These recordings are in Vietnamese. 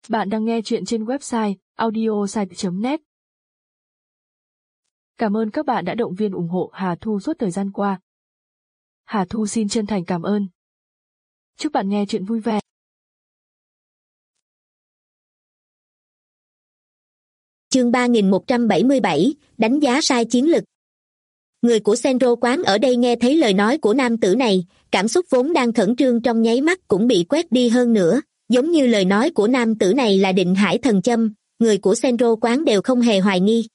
Bạn đang nghe chuyện trên website audiosite.net. Cảm ơn các bạn đã động viên ủng hộ Hà Thu suốt thời gian qua. Hà Thu xin chân thành cảm ơn. Chúc bạn nghe chuyện vui vẻ. Chương 3177, đánh giá sai chiến lực. Người của Senro quán ở đây nghe thấy lời nói của nam tử này, cảm xúc vốn đang khẩn trương trong nháy mắt cũng bị quét đi hơn nữa, giống như lời nói của nam tử này là định hải thần châm, người của Senro quán đều không hề hoài nghi.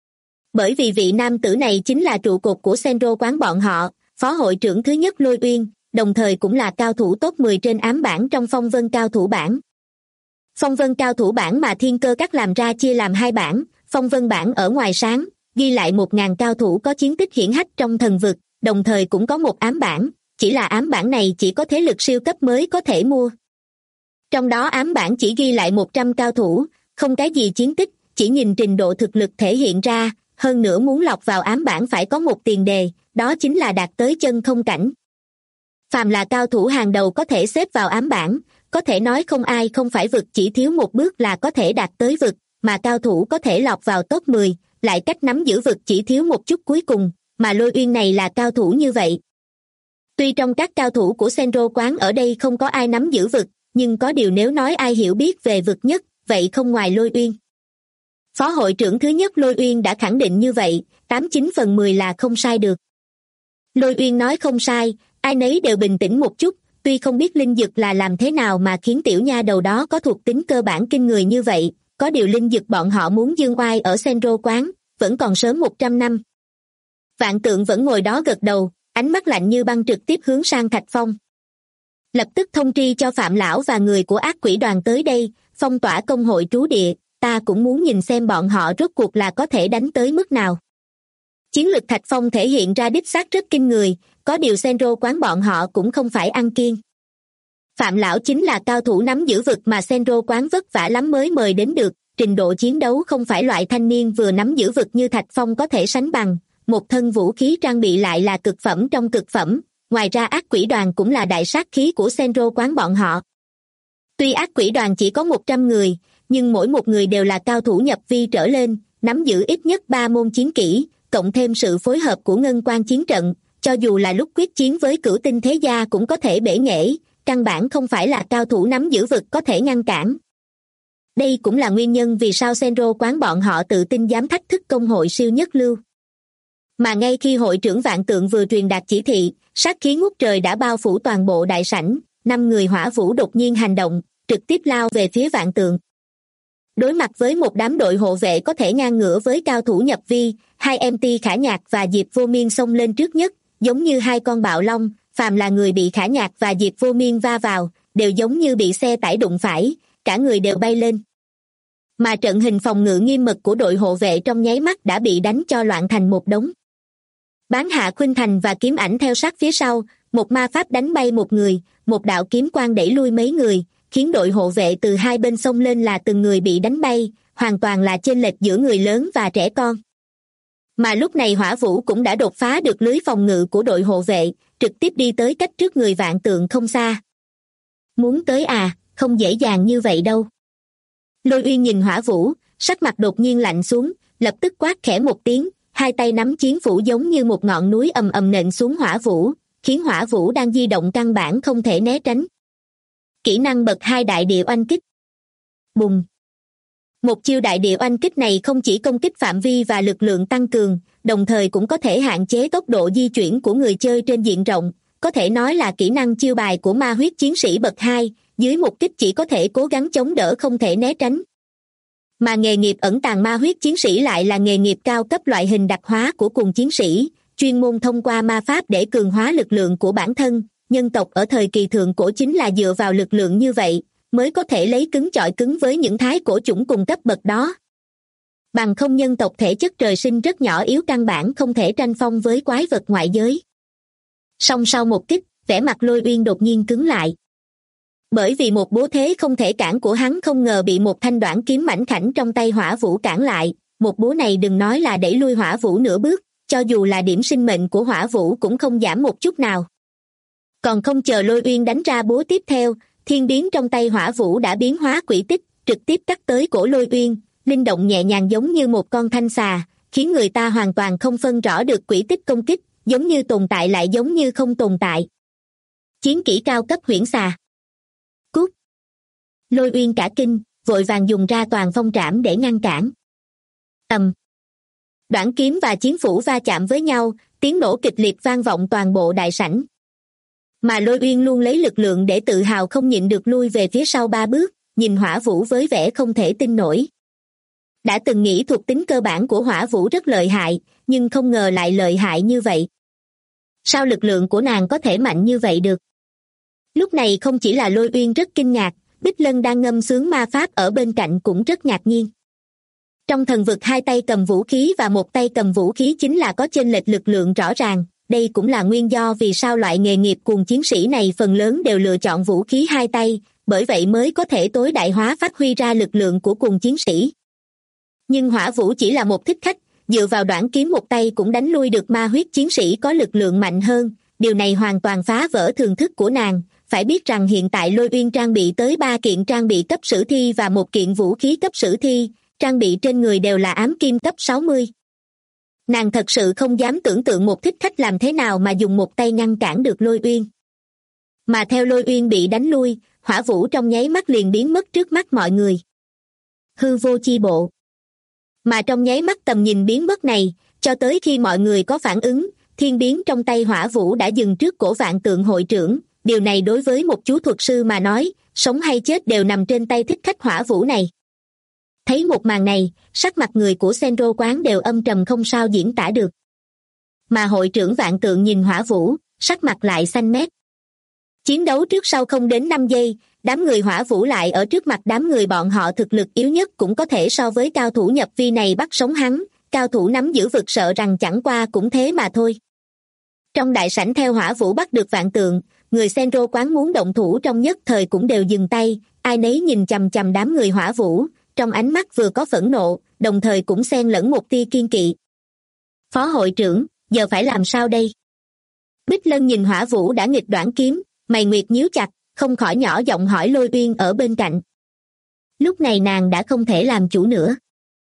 Bởi vì vị nam tử này chính là trụ cột của Senro quán bọn họ, phó hội trưởng thứ nhất Lôi Uyên, đồng thời cũng là cao thủ top 10 trên ám bảng trong phong vân cao thủ bảng. Phong vân cao thủ bảng mà Thiên Cơ Các làm ra chia làm hai bảng, phong vân bảng ở ngoài sáng, ghi lại 1.000 cao thủ có chiến tích hiển hách trong thần vực, đồng thời cũng có một ám bảng, chỉ là ám bảng này chỉ có thế lực siêu cấp mới có thể mua. Trong đó ám bảng chỉ ghi lại 100 cao thủ, không cái gì chiến tích, chỉ nhìn trình độ thực lực thể hiện ra, hơn nữa muốn lọc vào ám bảng phải có một tiền đề, đó chính là đạt tới chân không cảnh. Phàm là cao thủ hàng đầu có thể xếp vào ám bảng, có thể nói không ai không phải vực, chỉ thiếu một bước là có thể đạt tới vực, mà cao thủ có thể lọt vào top 10, lại cách nắm giữ vực chỉ thiếu một chút cuối cùng, mà Lôi Uyên này là cao thủ như vậy. Tuy trong các cao thủ của Senro quán ở đây không có ai nắm giữ vực, nhưng có điều nếu nói ai hiểu biết về vực nhất, vậy không ngoài Lôi Uyên. Phó hội trưởng thứ nhất Lôi Uyên đã khẳng định như vậy, 89/10 là không sai được. Lôi Uyên nói không sai, ai nấy đều bình tĩnh một chút, tuy không biết linh dực là làm thế nào mà khiến tiểu nha đầu đó có thuộc tính cơ bản kinh người như vậy, có điều linh dực bọn họ muốn dương oai ở Senro quán, vẫn còn sớm 100 năm. Vạn Tượng vẫn ngồi đó gật đầu, ánh mắt lạnh như băng trực tiếp hướng sang Thạch Phong. Lập tức thông tri cho Phạm Lão và người của ác quỷ đoàn tới đây, phong tỏa công hội trú địa, ta cũng muốn nhìn xem bọn họ rốt cuộc là có thể đánh tới mức nào. Chiến lực Thạch Phong thể hiện ra đích xác rất kinh người, có điều Senro quán bọn họ cũng không phải ăn kiêng. Phạm Lão chính là cao thủ nắm giữ vực mà Senro quán vất vả lắm mới mời đến được, trình độ chiến đấu không phải loại thanh niên vừa nắm giữ vực như Thạch Phong có thể sánh bằng, một thân vũ khí trang bị lại là cực phẩm trong cực phẩm, ngoài ra ác quỷ đoàn cũng là đại sát khí của Senro quán bọn họ. Tuy ác quỷ đoàn chỉ có 100 người, nhưng mỗi một người đều là cao thủ nhập vi trở lên, nắm giữ ít nhất 3 môn chiến kỹ, cộng thêm sự phối hợp của ngân quan chiến trận, cho dù là lúc quyết chiến với cửu tinh thế gia cũng có thể bể nghễ, căn bản không phải là cao thủ nắm giữ vực có thể ngăn cản. Đây cũng là nguyên nhân vì sao Senro quán bọn họ tự tin dám thách thức công hội siêu nhất lưu. Mà ngay khi hội trưởng Vạn Tượng vừa truyền đạt chỉ thị, sát khí ngút trời đã bao phủ toàn bộ đại sảnh, 5 người hỏa vũ đột nhiên hành động, trực tiếp lao về phía Vạn Tượng. Đối mặt với một đám đội hộ vệ có thể ngang ngửa với cao thủ nhập vi, hai MT Khả Nhạc và Diệp Vô Miên xông lên trước nhất, giống như hai con bạo long, phàm là người bị Khả Nhạc và Diệp Vô Miên va vào, đều giống như bị xe tải đụng phải, cả người đều bay lên. Mà trận hình phòng ngự nghiêm mật của đội hộ vệ trong nháy mắt đã bị đánh cho loạn thành một đống. Bán Hạ Khuynh Thành và Kiếm Ảnh theo sát phía sau, một ma pháp đánh bay một người, một đạo kiếm quang đẩy lui mấy người, khiến đội hộ vệ từ hai bên xông lên là từng người bị đánh bay, hoàn toàn là chênh lệch giữa người lớn và trẻ con. Mà lúc này Hỏa Vũ cũng đã đột phá được lưới phòng ngự của đội hộ vệ, trực tiếp đi tới cách trước người Vạn Tượng không xa. Muốn tới à, không dễ dàng như vậy đâu. Lôi Uyên nhìn Hỏa Vũ, sắc mặt đột nhiên lạnh xuống, lập tức quát khẽ một tiếng, hai tay nắm chiến phủ giống như một ngọn núi ầm ầm nện xuống Hỏa Vũ, khiến Hỏa Vũ đang di động căn bản không thể né tránh. Kỹ năng bậc 2 đại địa oanh kích. Bùng. Một chiêu đại địa oanh kích này không chỉ công kích phạm vi và lực lượng tăng cường, đồng thời cũng có thể hạn chế tốc độ di chuyển của người chơi trên diện rộng, có thể nói là kỹ năng chiêu bài của ma huyết chiến sĩ bậc 2, dưới một kích chỉ có thể cố gắng chống đỡ không thể né tránh. Mà nghề nghiệp ẩn tàng ma huyết chiến sĩ lại là nghề nghiệp cao cấp loại hình đặc hóa của cùng chiến sĩ, chuyên môn thông qua ma pháp để cường hóa lực lượng của bản thân. Nhân tộc ở thời kỳ thượng cổ chính là dựa vào lực lượng như vậy, mới có thể lấy cứng chọi cứng với những thái cổ chủng cùng cấp bậc đó. Bằng không nhân tộc thể chất trời sinh rất nhỏ yếu căn bản không thể tranh phong với quái vật ngoại giới. Song sau một kích, vẻ mặt Lôi Uyên đột nhiên cứng lại. Bởi vì một bố thế không thể cản của hắn không ngờ bị một thanh đoản kiếm mảnh khảnh trong tay Hỏa Vũ cản lại, một bố này đừng nói là đẩy lui Hỏa Vũ nửa bước, cho dù là điểm sinh mệnh của Hỏa Vũ cũng không giảm một chút nào. Còn không chờ Lôi Uyên đánh ra bố tiếp theo, thiên biến trong tay Hỏa Vũ đã biến hóa quỹ tích, trực tiếp cắt tới cổ Lôi Uyên, linh động nhẹ nhàng giống như một con thanh xà, khiến người ta hoàn toàn không phân rõ được quỹ tích công kích, giống như tồn tại lại giống như không tồn tại. Chiến kỹ cao cấp huyễn xà. Cút! Lôi Uyên cả kinh, vội vàng dùng ra toàn phong trảm để ngăn cản. Ầm! Đoản kiếm và chiến phủ va chạm với nhau, tiếng nổ kịch liệt vang vọng toàn bộ đại sảnh. Mà Lôi Uyên luôn lấy lực lượng để tự hào không nhịn được lui về phía sau 3 bước, nhìn Hỏa Vũ với vẻ không thể tin nổi. Đã từng nghĩ thuộc tính cơ bản của Hỏa Vũ rất lợi hại, nhưng không ngờ lại lợi hại như vậy. Sao lực lượng của nàng có thể mạnh như vậy được? Lúc này không chỉ là Lôi Uyên rất kinh ngạc, Bích Lân đang ngâm sướng ma pháp ở bên cạnh cũng rất ngạc nhiên. Trong thần vực 2 tay cầm vũ khí và 1 tay cầm vũ khí chính là có chênh lệch lực lượng rõ ràng, đây cũng là nguyên do vì sao loại nghề nghiệp cuồng chiến sĩ này phần lớn đều lựa chọn vũ khí 2 tay, bởi vậy mới có thể tối đại hóa phát huy ra lực lượng của cuồng chiến sĩ. Nhưng Hỏa Vũ chỉ là một thích khách, dựa vào đoản kiếm 1 tay cũng đánh lui được ma huyết chiến sĩ có lực lượng mạnh hơn, điều này hoàn toàn phá vỡ thường thức của nàng. Phải biết rằng hiện tại Lôi Uyên trang bị tới 3 kiện trang bị cấp sử thi và 1 kiện vũ khí cấp sử thi, trang bị trên người đều là ám kim cấp 60. Nàng thật sự không dám tưởng tượng một thích khách làm thế nào mà dùng 1 tay ngăn cản được Lôi Uyên. Mà theo Lôi Uyên bị đánh lui, Hỏa Vũ trong nháy mắt liền biến mất trước mắt mọi người. Hư vô chi bộ. Mà trong nháy mắt tầm nhìn biến mất này, cho tới khi mọi người có phản ứng, thiên biến trong tay Hỏa Vũ đã dừng trước cổ Vạn Tượng hội trưởng. Điều này đối với một chú thuật sư mà nói, sống hay chết đều nằm trên tay thích khách Hỏa Vũ này. Thấy một màn này, sắc mặt người của Senro quán đều âm trầm không sao diễn tả được. Mà hội trưởng Vạn Tượng nhìn Hỏa Vũ, sắc mặt lại xanh mét. Chiến đấu trước sau không đến 5 giây, đám người Hỏa Vũ lại ở trước mặt đám người bọn họ thực lực yếu nhất cũng có thể so với cao thủ nhập vi này bắt sống hắn, cao thủ nắm giữ vực sợ rằng chẳng qua cũng thế mà thôi. Trong đại sảnh theo Hỏa Vũ bắt được Vạn Tượng, người Senro quán muốn động thủ trong nhất thời cũng đều dừng tay, ai nấy nhìn chằm chằm đám người Hỏa Vũ, trong ánh mắt vừa có phẫn nộ, đồng thời cũng xen lẫn một tia kiên kỵ. Phó hội trưởng, giờ phải làm sao đây? Bích Lân nhìn Hỏa Vũ đã nghịch đoản kiếm, mày nguyệt nhíu chặt, không khỏi nhỏ giọng hỏi Lôi Uyên ở bên cạnh. Lúc này nàng đã không thể làm chủ nữa.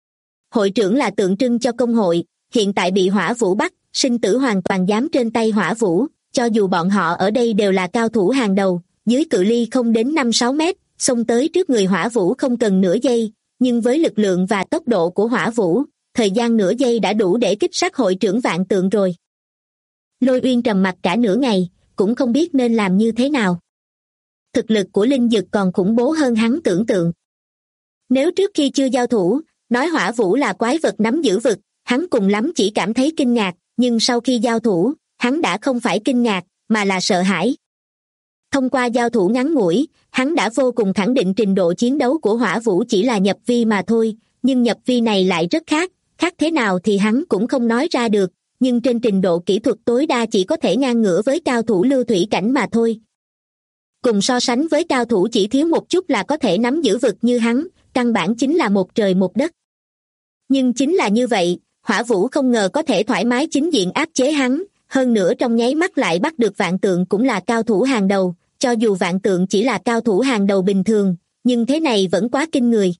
Hội trưởng là tượng trưng cho công hội, hiện tại bị Hỏa Vũ bắt, sinh tử hoàn toàn dám trên tay Hỏa Vũ, cho dù bọn họ ở đây đều là cao thủ hàng đầu, dưới cự ly không đến 5-6 mét, xông tới trước người Hỏa Vũ không cần nửa giây, nhưng với lực lượng và tốc độ của Hỏa Vũ, thời gian nửa giây đã đủ để kích sát hội trưởng Vạn Tượng rồi. Lôi Uyên trầm mặc cả nửa ngày, cũng không biết nên làm như thế nào. Thực lực của Linh Dực còn khủng bố hơn hắn tưởng tượng. Nếu trước khi chưa giao thủ, nói Hỏa Vũ là quái vật nắm giữ vực, hắn cùng lắm chỉ cảm thấy kinh ngạc, nhưng sau khi giao thủ, hắn đã không phải kinh ngạc, mà là sợ hãi. Thông qua giao thủ ngắn ngủi, hắn đã vô cùng khẳng định trình độ chiến đấu của Hỏa Vũ chỉ là nhập vi mà thôi, nhưng nhập vi này lại rất khác, khác thế nào thì hắn cũng không nói ra được, nhưng trên trình độ kỹ thuật tối đa chỉ có thể ngang ngửa với cao thủ lưu thủy cảnh mà thôi. Cùng so sánh với cao thủ chỉ thiếu một chút là có thể nắm giữ vực như hắn, căn bản chính là một trời một đất. Nhưng chính là như vậy, Hỏa Vũ không ngờ có thể thoải mái chính diện áp chế hắn, hơn nữa trong nháy mắt lại bắt được Vạn Tượng cũng là cao thủ hàng đầu, cho dù Vạn Tượng chỉ là cao thủ hàng đầu bình thường, nhưng thế này vẫn quá kinh người.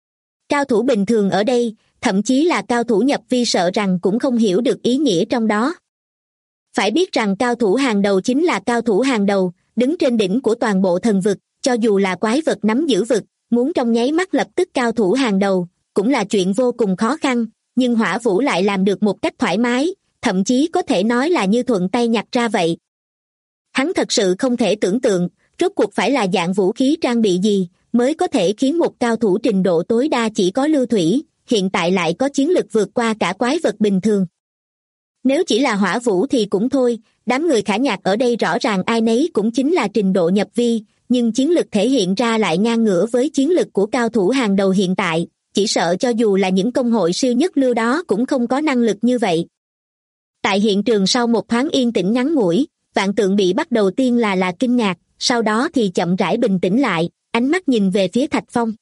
Cao thủ bình thường ở đây, thậm chí là cao thủ nhập vi sợ rằng cũng không hiểu được ý nghĩa trong đó. Phải biết rằng cao thủ hàng đầu chính là cao thủ hàng đầu, đứng trên đỉnh của toàn bộ thần vực, cho dù là quái vật nắm giữ vực, muốn trong nháy mắt lập tức cao thủ hàng đầu, cũng là chuyện vô cùng khó khăn, nhưng Hỏa Vũ lại làm được một cách thoải mái, thậm chí có thể nói là như thuận tay nhặt ra vậy. Hắn thật sự không thể tưởng tượng, rốt cuộc phải là dạng vũ khí trang bị gì, mới có thể khiến một cao thủ trình độ tối đa chỉ có lưu thủy, hiện tại lại có chiến lực vượt qua cả quái vật bình thường. Nếu chỉ là Hỏa Vũ thì cũng thôi, đám người Khả Nhạc ở đây rõ ràng ai nấy cũng chính là trình độ nhập vi, nhưng chiến lực thể hiện ra lại ngang ngửa với chiến lực của cao thủ hàng đầu hiện tại, chỉ sợ cho dù là những công hội siêu nhất lưu đó cũng không có năng lực như vậy. Tại hiện trường sau một thoáng yên tĩnh ngắn ngủi, Vạn Tượng bị bắt đầu tiên là kinh ngạc, sau đó thì chậm rãi bình tĩnh lại, ánh mắt nhìn về phía Thạch Phong.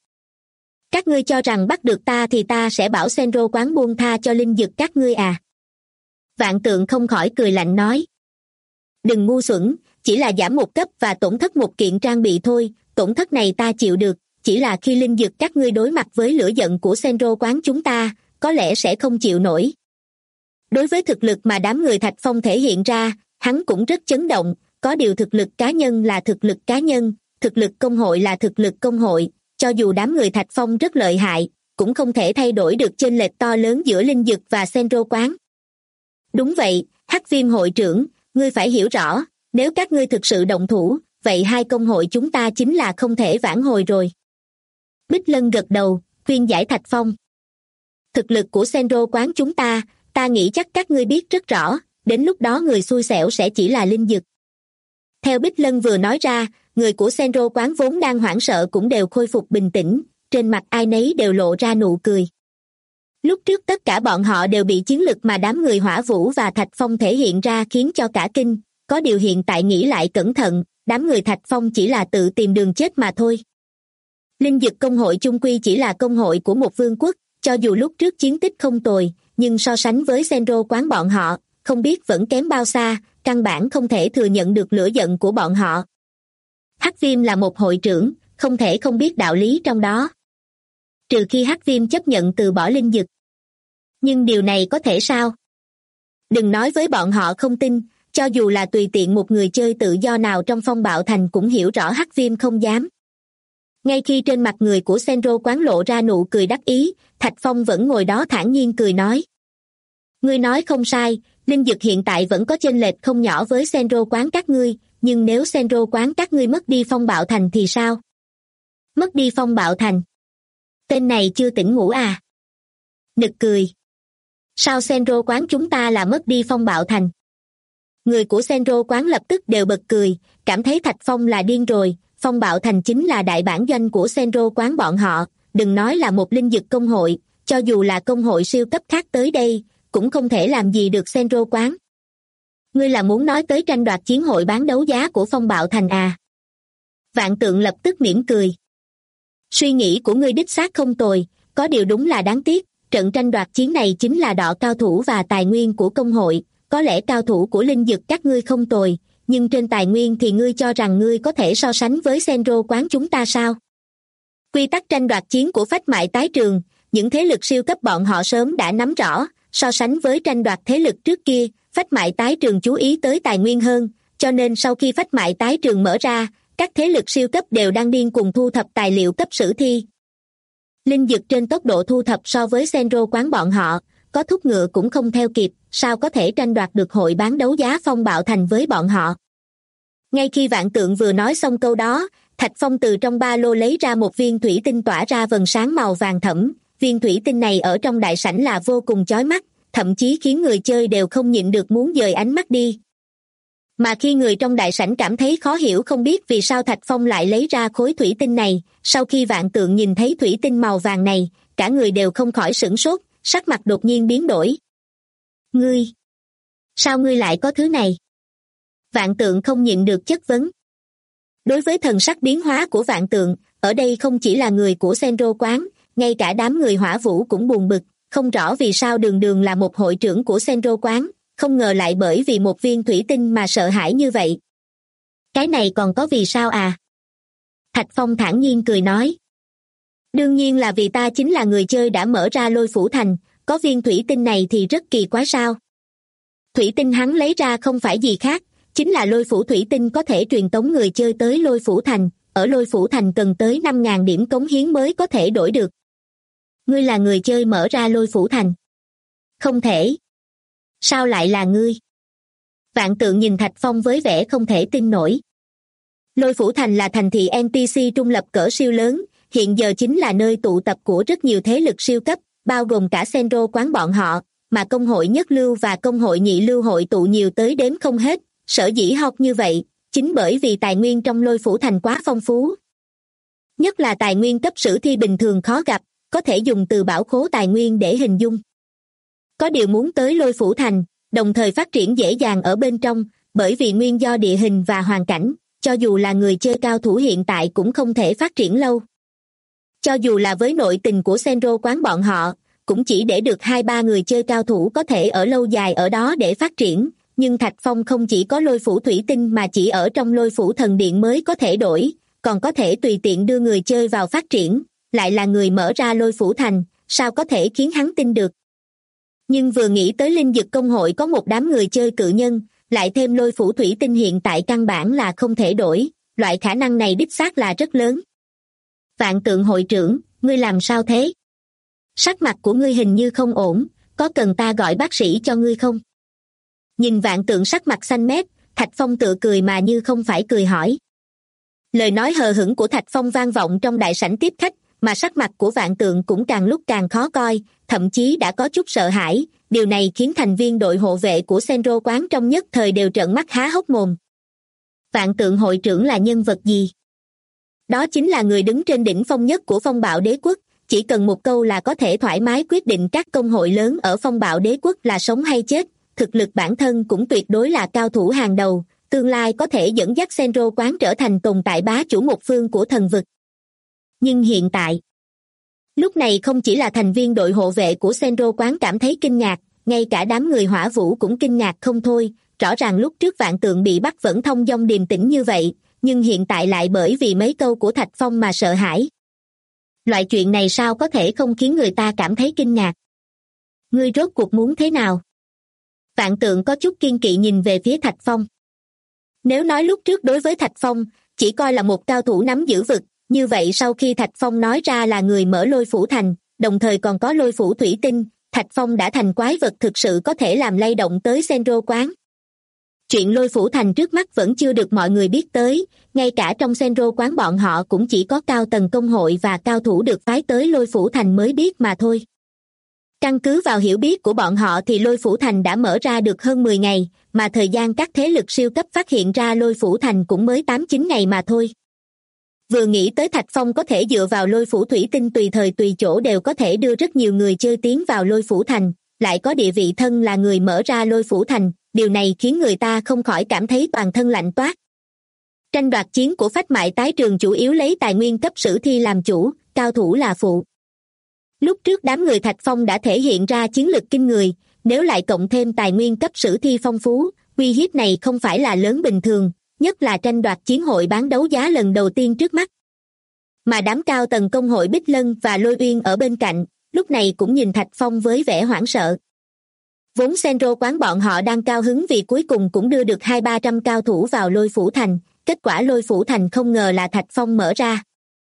Các ngươi cho rằng bắt được ta thì ta sẽ bảo Senro quán buông tha cho Linh Dực các ngươi à? Vạn Tượng không khỏi cười lạnh nói. Đừng ngu xuẩn, chỉ là giảm một cấp và tổn thất một kiện trang bị thôi, tổn thất này ta chịu được, chỉ là khi linh dực các ngươi đối mặt với lửa giận của Senro quán chúng ta, có lẽ sẽ không chịu nổi. Đối với thực lực mà đám người Thạch Phong thể hiện ra, hắn cũng rất chấn động, có điều thực lực cá nhân là thực lực cá nhân, thực lực công hội là thực lực công hội, cho dù đám người Thạch Phong rất lợi hại, cũng không thể thay đổi được chênh lệch to lớn giữa linh dực và Senro quán. Đúng vậy, Hắc Viêm hội trưởng, ngươi phải hiểu rõ, nếu các ngươi thực sự động thủ, vậy hai công hội chúng ta chính là không thể vãn hồi rồi. Bích Lân gật đầu, khuyên giải Thạch Phong. Thực lực của Senro quán chúng ta nghĩ chắc các ngươi biết rất rõ, đến lúc đó người xui xẻo sẽ chỉ là linh dực. Theo Bích Lân vừa nói ra, người của Senro quán vốn đang hoảng sợ cũng đều khôi phục bình tĩnh, trên mặt ai nấy đều lộ ra nụ cười. Lúc trước tất cả bọn họ đều bị chiến lực mà đám người Hỏa Vũ và Thạch Phong thể hiện ra khiến cho cả kinh, có điều hiện tại nghĩ lại cẩn thận, đám người Thạch Phong chỉ là tự tìm đường chết mà thôi. Linh dực công hội chung quy chỉ là công hội của một vương quốc, cho dù lúc trước chiến tích không tồi, nhưng so sánh với Senro quán bọn họ, không biết vẫn kém bao xa, căn bản không thể thừa nhận được lửa giận của bọn họ. Hắc Viêm là một hội trưởng, không thể không biết đạo lý trong đó. Trừ khi Hắc Viêm chấp nhận từ bỏ linh dực. Nhưng điều này có thể sao? Đừng nói với bọn họ không tin, cho dù là tùy tiện một người chơi tự do nào trong Phong Bạo Thành cũng hiểu rõ Hắc Viêm không dám. Ngay khi trên mặt người của Senro quán lộ ra nụ cười đắc ý, Thạch Phong vẫn ngồi đó thản nhiên cười nói. Ngươi nói không sai, linh dực hiện tại vẫn có chênh lệch không nhỏ với Senro quán các ngươi, nhưng nếu Senro quán các ngươi mất đi Phong Bạo Thành thì sao? Mất đi Phong Bạo Thành? Tên này chưa tỉnh ngủ à? Nực cười. Sao Senro quán chúng ta là mất đi Phong Bạo Thành? Người của Senro quán lập tức đều bật cười, cảm thấy Thạch Phong là điên rồi, Phong Bạo Thành chính là đại bản doanh của Senro quán bọn họ, đừng nói là một linh dực công hội, cho dù là công hội siêu cấp khác tới đây, cũng không thể làm gì được Senro quán. Ngươi là muốn nói tới tranh đoạt chiến hội bán đấu giá của Phong Bạo Thành à? Vạn Tượng lập tức mỉm cười. Suy nghĩ của ngươi đích xác không tồi, có điều đúng là đáng tiếc, trận tranh đoạt chiến này chính là đọ cao thủ và tài nguyên của công hội, có lẽ cao thủ của linh dực các ngươi không tồi, nhưng trên tài nguyên thì ngươi cho rằng ngươi có thể so sánh với Senro quán chúng ta sao? Quy tắc tranh đoạt chiến của phách mại tái trường, những thế lực siêu cấp bọn họ sớm đã nắm rõ, so sánh với tranh đoạt thế lực trước kia, phách mại tái trường chú ý tới tài nguyên hơn, cho nên sau khi phách mại tái trường mở ra, các thế lực siêu cấp đều đang điên cuồng thu thập tài liệu cấp sử thi. Linh dực trên tốc độ thu thập so với Senro quán bọn họ, có thúc ngựa cũng không theo kịp, sao có thể tranh đoạt được hội bán đấu giá Phong Bạo Thành với bọn họ. Ngay khi Vạn Tượng vừa nói xong câu đó, Thạch Phong từ trong ba lô lấy ra một viên thủy tinh tỏa ra vầng sáng màu vàng thẫm, viên thủy tinh này ở trong đại sảnh là vô cùng chói mắt, thậm chí khiến người chơi đều không nhịn được muốn dời ánh mắt đi. Mà khi người trong đại sảnh cảm thấy khó hiểu không biết vì sao Thạch Phong lại lấy ra khối thủy tinh này, sau khi Vạn Tượng nhìn thấy thủy tinh màu vàng này, cả người đều không khỏi sửng sốt, sắc mặt đột nhiên biến đổi. Ngươi! Sao ngươi lại có thứ này? Vạn Tượng không nhịn được chất vấn. Đối với thần sắc biến hóa của Vạn Tượng, ở đây không chỉ là người của Senro quán, ngay cả đám người Hỏa Vũ cũng buồn bực, không rõ vì sao Đường Đường là một hội trưởng của Senro quán, không ngờ lại bởi vì một viên thủy tinh mà sợ hãi như vậy. Cái này còn có vì sao à? Thạch Phong thản nhiên cười nói. Đương nhiên là vì ta chính là người chơi đã mở ra Lôi Phủ Thành, có viên thủy tinh này thì rất kỳ quái sao? Thủy tinh hắn lấy ra không phải gì khác, chính là Lôi Phủ thủy tinh có thể truyền tống người chơi tới Lôi Phủ Thành, ở Lôi Phủ Thành cần tới 5.000 điểm cống hiến mới có thể đổi được. Ngươi là người chơi mở ra Lôi Phủ Thành? Không thể. Sao lại là ngươi? Vạn Tượng nhìn Thạch Phong với vẻ không thể tin nổi. Lôi Phủ Thành là thành thị NPC trung lập cỡ siêu lớn, hiện giờ chính là nơi tụ tập của rất nhiều thế lực siêu cấp, bao gồm cả Senro quán bọn họ, mà công hội nhất lưu và công hội nhị lưu hội tụ nhiều tới đếm không hết, sở dĩ học như vậy, chính bởi vì tài nguyên trong Lôi Phủ Thành quá phong phú. Nhất là tài nguyên cấp sử thi bình thường khó gặp, có thể dùng từ bảo khố tài nguyên để hình dung. Có điều muốn tới Lôi Phủ Thành, đồng thời phát triển dễ dàng ở bên trong, bởi vì nguyên do địa hình và hoàn cảnh, cho dù là người chơi cao thủ hiện tại cũng không thể phát triển lâu. Cho dù là với nội tình của Senro quán bọn họ, cũng chỉ để được 2-3 người chơi cao thủ có thể ở lâu dài ở đó để phát triển, nhưng Thạch Phong không chỉ có Lôi Phủ thủy tinh mà chỉ ở trong Lôi Phủ thần điện mới có thể đổi, còn có thể tùy tiện đưa người chơi vào phát triển, lại là người mở ra Lôi Phủ Thành, sao có thể khiến hắn tin được. Nhưng vừa nghĩ tới Linh Dực Công hội có một đám người chơi cự nhân, lại thêm Lôi Phủ Thủy Tinh hiện tại căn bản là không thể đổi, loại khả năng này đích xác là rất lớn. Vạn Tượng hội trưởng, ngươi làm sao thế? Sắc mặt của ngươi hình như không ổn, có cần ta gọi bác sĩ cho ngươi không? Nhìn Vạn Tượng sắc mặt xanh mét, Thạch Phong tựa cười mà như không phải cười hỏi. Lời nói hờ hững của Thạch Phong vang vọng trong đại sảnh tiếp khách, mà sắc mặt của Vạn Tượng cũng càng lúc càng khó coi, thậm chí đã có chút sợ hãi, điều này khiến thành viên đội hộ vệ của Senro quán trong nhất thời đều trợn mắt há hốc mồm. Vạn Tượng hội trưởng là nhân vật gì? Đó chính là người đứng trên đỉnh phong nhất của Phong Bạo Đế quốc, chỉ cần một câu là có thể thoải mái quyết định các công hội lớn ở Phong Bạo Đế quốc là sống hay chết, thực lực bản thân cũng tuyệt đối là cao thủ hàng đầu, tương lai có thể dẫn dắt Senro quán trở thành tồn tại bá chủ một phương của thần vực. Nhưng hiện tại, lúc này không chỉ là thành viên đội hộ vệ của Senro quán cảm thấy kinh ngạc, ngay cả đám người Hỏa Vũ cũng kinh ngạc không thôi, rõ ràng lúc trước Vạn Tượng bị bắt vẫn thông dong điềm tĩnh như vậy, nhưng hiện tại lại bởi vì mấy câu của Thạch Phong mà sợ hãi. Loại chuyện này sao có thể không khiến người ta cảm thấy kinh ngạc? Ngươi rốt cuộc muốn thế nào? Vạn Tượng có chút kiên kỵ nhìn về phía Thạch Phong. Nếu nói lúc trước đối với Thạch Phong, chỉ coi là một cao thủ nắm giữ vực, như vậy sau khi Thạch Phong nói ra là người mở Lôi Phủ Thành, đồng thời còn có Lôi Phủ Thủy Tinh, Thạch Phong đã thành quái vật thực sự có thể làm lay động tới Senro quán. Chuyện Lôi Phủ Thành trước mắt vẫn chưa được mọi người biết tới, ngay cả trong Senro quán bọn họ cũng chỉ có cao tầng công hội và cao thủ được phái tới Lôi Phủ Thành mới biết mà thôi. Căn cứ vào hiểu biết của bọn họ thì Lôi Phủ Thành đã mở ra được hơn 10 ngày, mà thời gian các thế lực siêu cấp phát hiện ra Lôi Phủ Thành cũng mới 8-9 ngày mà thôi. Vừa nghĩ tới Thạch Phong có thể dựa vào Lôi Phủ Thủy Tinh tùy thời tùy chỗ đều có thể đưa rất nhiều người chơi tiến vào Lôi Phủ Thành, lại có địa vị thân là người mở ra Lôi Phủ Thành, điều này khiến người ta không khỏi cảm thấy toàn thân lạnh toát. Tranh đoạt chiến của phách mại tái trường chủ yếu lấy tài nguyên cấp sử thi làm chủ, cao thủ là phụ. Lúc trước đám người Thạch Phong đã thể hiện ra chiến lực kinh người, nếu lại cộng thêm tài nguyên cấp sử thi phong phú, uy hiếp này không phải là lớn bình thường, nhất là tranh đoạt chiến hội bán đấu giá lần đầu tiên trước mắt. Mà đám cao tầng công hội Bích Lân và Lôi Uyên ở bên cạnh, lúc này cũng nhìn Thạch Phong với vẻ hoảng sợ. Vốn Senro quán bọn họ đang cao hứng vì cuối cùng cũng đưa được 200-300 cao thủ vào Lôi Phủ Thành, kết quả Lôi Phủ Thành không ngờ là Thạch Phong mở ra.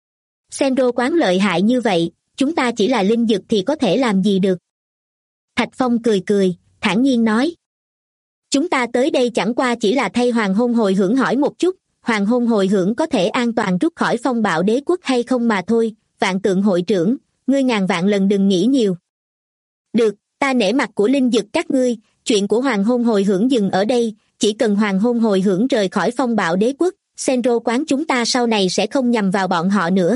Senro quán lợi hại như vậy, chúng ta chỉ là linh dực thì có thể làm gì được? Thạch Phong cười cười, thản nhiên nói. Chúng ta tới đây chẳng qua chỉ là thay Hoàng Hôn hồi hưởng hỏi một chút, Hoàng Hôn hồi hưởng có thể an toàn rút khỏi Phong Bạo Đế quốc hay không mà thôi, Vạn Tượng hội trưởng, ngươi ngàn vạn lần đừng nghĩ nhiều. Được, ta nể mặt của linh dực các ngươi, chuyện của Hoàng Hôn hồi hưởng dừng ở đây, chỉ cần Hoàng Hôn hồi hưởng rời khỏi Phong Bạo Đế quốc, Senro quán chúng ta sau này sẽ không nhằm vào bọn họ nữa.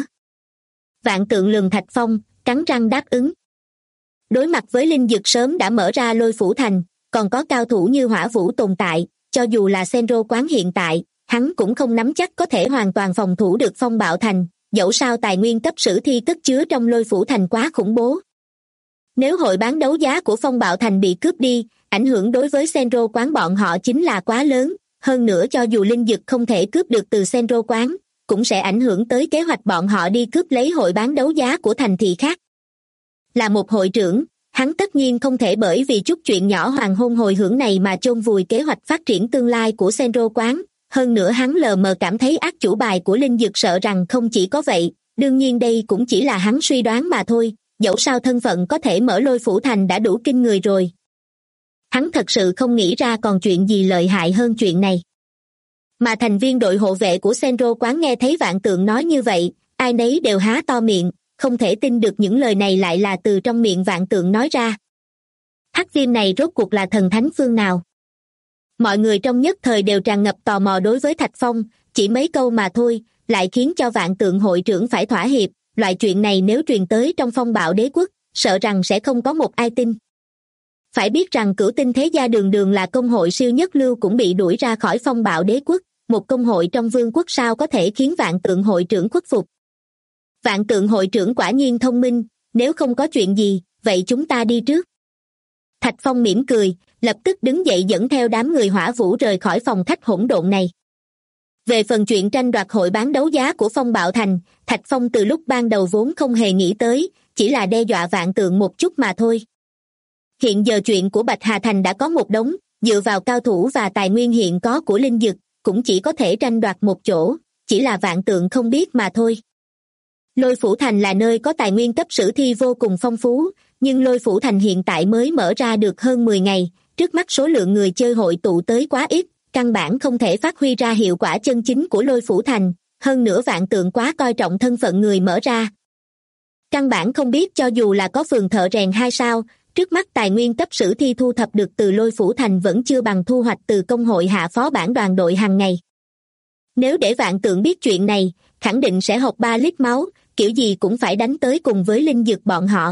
Vạn Tượng lườm Thạch Phong, cắn răng đáp ứng. Đối mặt với linh dực sớm đã mở ra Lôi Phủ Thành, còn có cao thủ như Hỏa Vũ tồn tại, cho dù là Senro quán hiện tại, hắn cũng không nắm chắc có thể hoàn toàn phòng thủ được Phong Bạo Thành, dẫu sao tài nguyên cấp sử thi cất chứa trong Lôi Phủ Thành quá khủng bố. Nếu hội bán đấu giá của Phong Bạo Thành bị cướp đi, ảnh hưởng đối với Senro quán bọn họ chính là quá lớn, hơn nữa cho dù linh dực không thể cướp được từ Senro quán, cũng sẽ ảnh hưởng tới kế hoạch bọn họ đi cướp lấy hội bán đấu giá của thành thị khác. Là một hội trưởng, hắn tất nhiên không thể bởi vì chút chuyện nhỏ Hoàng Hôn hồi hưởng này mà chôn vùi kế hoạch phát triển tương lai của Senro quán, hơn nữa hắn lờ mờ cảm thấy ác chủ bài của linh dực sợ rằng không chỉ có vậy, đương nhiên đây cũng chỉ là hắn suy đoán mà thôi, dẫu sao thân phận có thể mở Lôi Phủ Thành đã đủ kinh người rồi. Hắn thật sự không nghĩ ra còn chuyện gì lợi hại hơn chuyện này. Mà thành viên đội hộ vệ của Senro quán nghe thấy Vạn Tượng nói như vậy, ai nấy đều há to miệng, không thể tin được những lời này lại là từ trong miệng Vạn Tượng nói ra. Hắc viêm này rốt cuộc là thần thánh phương nào? Mọi người trong nhất thời đều tràn ngập tò mò đối với Thạch Phong, chỉ mấy câu mà thôi, lại khiến cho Vạn Tượng hội trưởng phải thỏa hiệp, loại chuyện này nếu truyền tới trong Phong Bạo Đế quốc, sợ rằng sẽ không có một ai tin. Phải biết rằng Cửu Tinh Thế Gia đường đường là công hội siêu nhất lưu cũng bị đuổi ra khỏi Phong Bạo Đế quốc, một công hội trong vương quốc sao có thể khiến Vạn Tượng hội trưởng khuất phục. Vạn Tượng hội trưởng quả nhiên thông minh, nếu không có chuyện gì, vậy chúng ta đi trước. Thạch Phong mỉm cười, lập tức đứng dậy dẫn theo đám người Hỏa Vũ rời khỏi phòng khách hỗn độn này. Về phần chuyện tranh đoạt hội bán đấu giá của Phong Bạo Thành, Thạch Phong từ lúc ban đầu vốn không hề nghĩ tới, chỉ là đe dọa Vạn Tượng một chút mà thôi. Hiện giờ chuyện của Bạch Hà Thành đã có một đống, dựa vào cao thủ và tài nguyên hiện có của Linh Dực, cũng chỉ có thể tranh đoạt một chỗ, chỉ là Vạn Tượng không biết mà thôi. Lôi Phủ Thành là nơi có tài nguyên cấp sử thi vô cùng phong phú, nhưng Lôi Phủ Thành hiện tại mới mở ra được hơn 10 ngày, trước mắt số lượng người chơi hội tụ tới quá ít, căn bản không thể phát huy ra hiệu quả chân chính của Lôi Phủ Thành, hơn nữa Vạn Tượng quá coi trọng thân phận người mở ra. Căn bản không biết cho dù là có phường thợ rèn 2 sao, trước mắt tài nguyên cấp sử thi thu thập được từ Lôi Phủ Thành vẫn chưa bằng thu hoạch từ công hội hạ phó bản đoàn đội hàng ngày. Nếu để Vạn Tượng biết chuyện này, khẳng định sẽ hộc 3 lít máu, kiểu gì cũng phải đánh tới cùng với Linh Dực bọn họ.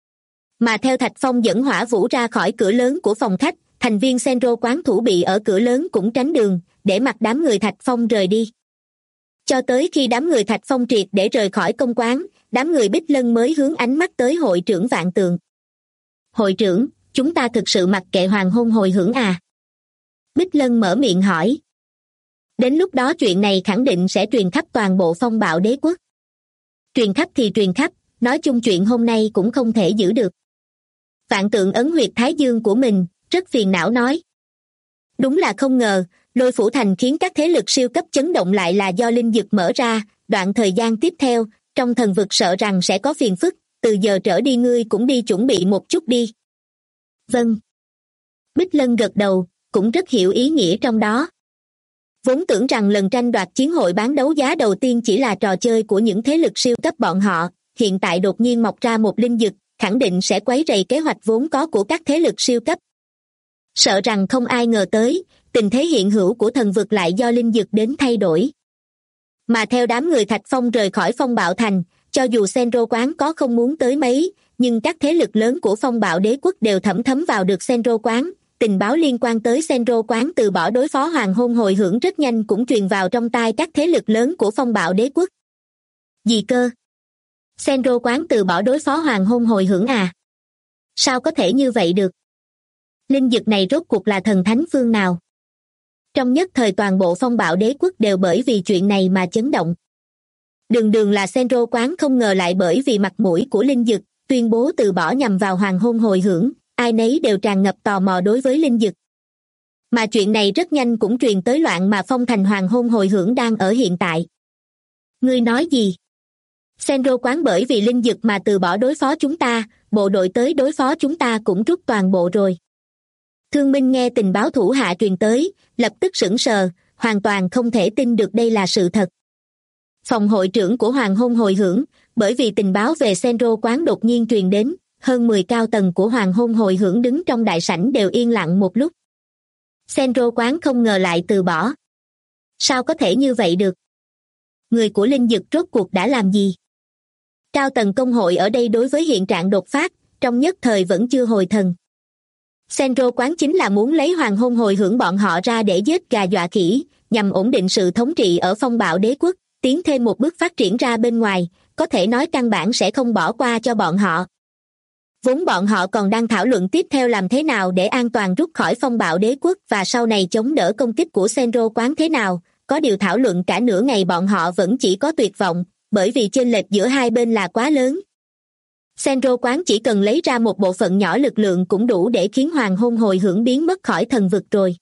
Mà theo Thạch Phong dẫn Hỏa Vũ ra khỏi cửa lớn của phòng khách, thành viên Senro quán thủ bị ở cửa lớn cũng tránh đường, để mặc đám người Thạch Phong rời đi. Cho tới khi đám người Thạch Phong triệt để rời khỏi công quán, đám người Bích Lân mới hướng ánh mắt tới hội trưởng Vạn Tượng. Hội trưởng, chúng ta thực sự mặc kệ hoàng hôn hồi hưởng à? Bích Lân mở miệng hỏi. Đến lúc đó chuyện này khẳng định sẽ truyền khắp toàn bộ Phong Bạo Đế quốc. Truyền khắp thì truyền khắp, nói chung chuyện hôm nay cũng không thể giữ được. Vạn Tượng ấn huyệt thái dương của mình, rất phiền não nói. Đúng là không ngờ, Lôi Phủ Thành khiến các thế lực siêu cấp chấn động lại là do Linh Dực mở ra, đoạn thời gian tiếp theo, trong thần vực sợ rằng sẽ có phiền phức, từ giờ trở đi ngươi cũng đi chuẩn bị một chút đi. Vâng. Bích Lân gật đầu, cũng rất hiểu ý nghĩa trong đó. Vốn tưởng rằng lần tranh đoạt chiến hội bán đấu giá đầu tiên chỉ là trò chơi của những thế lực siêu cấp bọn họ, hiện tại đột nhiên mọc ra một Linh Dực, khẳng định sẽ quấy rầy kế hoạch vốn có của các thế lực siêu cấp. Sợ rằng không ai ngờ tới, tình thế hiện hữu của thần vực lại do Linh Dực đến thay đổi. Mà theo đám người Thạch Phong rời khỏi Phong Bạo Thành, cho dù Senro quán có không muốn tới mấy, nhưng các thế lực lớn của Phong Bạo Đế quốc đều thẩm thấm vào được Senro quán. Tình báo liên quan tới Senro quán từ bỏ đối phó hoàng hôn hồi hưởng rất nhanh cũng truyền vào trong tai các thế lực lớn của Phong Bạo Đế quốc. Gì cơ? Senro quán từ bỏ đối phó hoàng hôn hồi hưởng à? Sao có thể như vậy được? Linh Dực này rốt cuộc là thần thánh phương nào? Trong nhất thời toàn bộ Phong Bạo Đế quốc đều bởi vì chuyện này mà chấn động. Đường là Senro quán không ngờ lại bởi vì mặt mũi của Linh Dực, tuyên bố từ bỏ nhằm vào hoàng hôn hồi hưởng, ai nấy đều tràn ngập tò mò đối với Linh Dực. Mà chuyện này rất nhanh cũng truyền tới loạn mà Phong Thành hoàng hôn hồi hưởng đang ở hiện tại. Ngươi nói gì? Senro quán bởi vì Linh Dực mà từ bỏ đối phó chúng ta, bộ đội tới đối phó chúng ta cũng rút toàn bộ rồi. Thương Minh nghe tình báo thủ hạ truyền tới, lập tức sững sờ, hoàn toàn không thể tin được đây là sự thật. Phòng hội trưởng của Hoàng Hôn hồi hưởng, bởi vì tình báo về Senro quán đột nhiên truyền đến, hơn 10 cao tầng của Hoàng Hôn hồi hưởng đứng trong đại sảnh đều yên lặng một lúc. Senro quán không ngờ lại từ bỏ. Sao có thể như vậy được? Người của Linh Dực rốt cuộc đã làm gì? Cao tầng công hội ở đây đối với hiện trạng đột phát, trong nhất thời vẫn chưa hồi thần. Senro quán chính là muốn lấy Hoàng Hôn hồi hưởng bọn họ ra để giết gà dọa khỉ, nhằm ổn định sự thống trị ở Phong Bạo Đế quốc, tiến thêm một bước phát triển ra bên ngoài, có thể nói căn bản sẽ không bỏ qua cho bọn họ. Vốn bọn họ còn đang thảo luận tiếp theo làm thế nào để an toàn rút khỏi Phong Bạo Đế quốc và sau này chống đỡ công kích của Senro quán thế nào, có điều thảo luận cả nửa ngày bọn họ vẫn chỉ có tuyệt vọng, bởi vì chênh lệch giữa hai bên là quá lớn. Senro quán chỉ cần lấy ra một bộ phận nhỏ lực lượng cũng đủ để khiến Hoàng Hôn hồi hưởng biến mất khỏi thần vực rồi.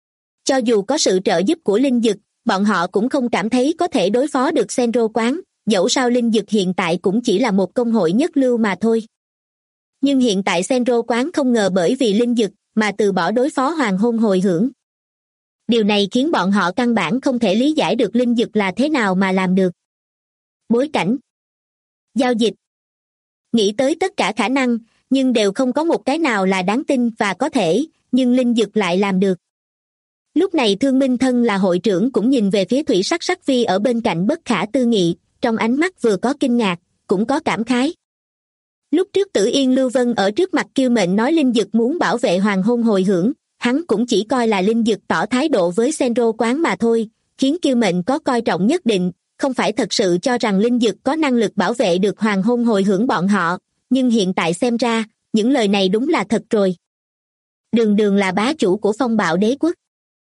Cho dù có sự trợ giúp của Linh Dực, bọn họ cũng không cảm thấy có thể đối phó được Senro quán, dẫu sao Linh Dực hiện tại cũng chỉ là một công hội nhất lưu mà thôi. Nhưng hiện tại Senro quán không ngờ bởi vì Linh Dực mà từ bỏ đối phó Hoàng Hôn hồi hưởng. Điều này khiến bọn họ căn bản không thể lý giải được Linh Dực là thế nào mà làm được. Bối cảnh, giao dịch, nghĩ tới tất cả khả năng, nhưng đều không có một cái nào là đáng tin và có thể, nhưng Linh Dực lại làm được. Lúc này Thương Minh thân là hội trưởng cũng nhìn về phía Thủy Sắc Sắc Phi ở bên cạnh bất khả tư nghị, trong ánh mắt vừa có kinh ngạc, cũng có cảm khái. Lúc trước Tử Yên Lưu Vân ở trước mặt Kiêu Mệnh nói Linh Dực muốn bảo vệ Hoàng Hôn hồi hưởng, hắn cũng chỉ coi là Linh Dực tỏ thái độ với Senro quán mà thôi, khiến Kiêu Mệnh có coi trọng nhất định, không phải thật sự cho rằng Linh Dực có năng lực bảo vệ được Hoàng Hôn hồi hưởng bọn họ, nhưng hiện tại xem ra, những lời này đúng là thật rồi. Đường là bá chủ của Phong Bạo Đế quốc.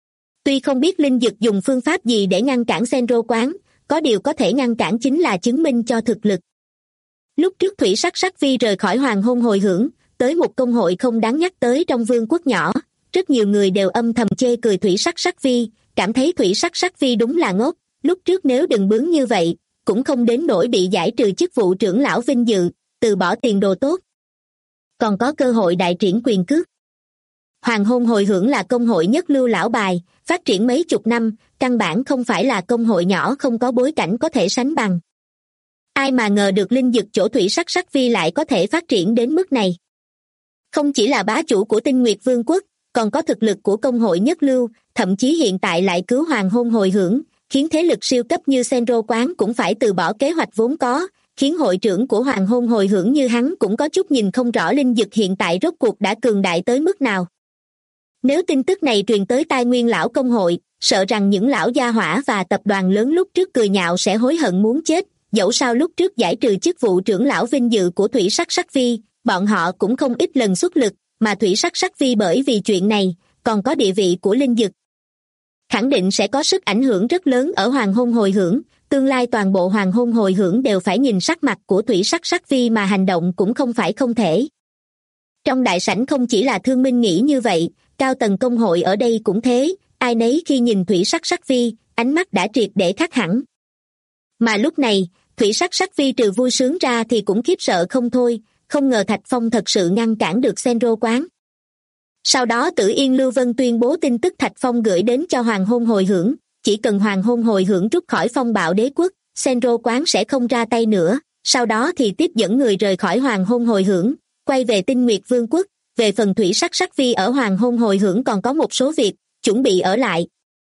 Tuy không biết Linh Dực dùng phương pháp gì để ngăn cản Senro quán, có điều có thể ngăn cản chính là chứng minh cho thực lực. Lúc trước Thủy Sắc Sắc Vi rời khỏi Hoàng Hôn Hồi Hưởng, tới một công hội không đáng nhắc tới trong vương quốc nhỏ, rất nhiều người đều âm thầm chê cười Thủy Sắc Sắc Vi, cảm thấy Thủy Sắc Sắc Vi đúng là ngốc, lúc trước nếu đừng bướng như vậy, cũng không đến nỗi bị giải trừ chức vụ trưởng lão vinh dự, từ bỏ tiền đồ tốt. Còn có cơ hội đại triển quyền cước. Hoàng Hôn Hồi Hưởng là công hội nhất lưu lão bài, phát triển mấy chục năm, căn bản không phải là công hội nhỏ không có bối cảnh có thể sánh bằng. Ai mà ngờ được Linh Dực chỗ Thủy Sắc Sắc Vi lại có thể phát triển đến mức này. Không chỉ là bá chủ của Tinh Nguyệt Vương quốc, còn có thực lực của công hội nhất lưu, thậm chí hiện tại lại cứu Hoàng Hôn Hồi Hưởng, khiến thế lực siêu cấp như Senro quán cũng phải từ bỏ kế hoạch vốn có, khiến hội trưởng của Hoàng Hôn Hồi Hưởng như hắn cũng có chút nhìn không rõ Linh Dực hiện tại rốt cuộc đã cường đại tới mức nào. Nếu tin tức này truyền tới tai Nguyên lão công hội, sợ rằng những lão gia hỏa và tập đoàn lớn lúc trước cười nhạo sẽ hối hận muốn chết, dẫu sao lúc trước giải trừ chức vụ trưởng lão vinh dự của Thủy Sắc Sắc Vi, bọn họ cũng không ít lần xuất lực, mà Thủy Sắc Sắc Vi bởi vì chuyện này, còn có địa vị của Linh Dực. Khẳng định sẽ có sức ảnh hưởng rất lớn ở Hoàng Hôn Hồi Hưởng, tương lai toàn bộ Hoàng Hôn Hồi Hưởng đều phải nhìn sắc mặt của Thủy Sắc Sắc Vi mà hành động cũng không phải không thể. Trong đại sảnh không chỉ là Thương Minh nghĩ như vậy, cao tầng công hội ở đây cũng thế, ai nấy khi nhìn Thủy Sắc Sắc Vi, ánh mắt đã triệt để khác hẳn. Mà lúc này, Thủy Sắc Sắc Vi trừ vui sướng ra thì cũng khiếp sợ không thôi, không ngờ Thạch Phong thật sự ngăn cản được Senro quán. Sau đó Tử Yên Lưu Vân tuyên bố tin tức Thạch Phong gửi đến cho Hoàng Hôn Hồi Hưởng, chỉ cần Hoàng Hôn Hồi Hưởng rút khỏi Phong Bạo Đế quốc, Senro quán sẽ không ra tay nữa, sau đó thì tiếp dẫn người rời khỏi Hoàng Hôn Hồi Hưởng, quay về Tinh Nguyệt Vương quốc. Về phần Thủy Sắc Sắc Vi ở Hoàng Hôn Hồi Hưởng còn có một số việc, chuẩn bị ở lại.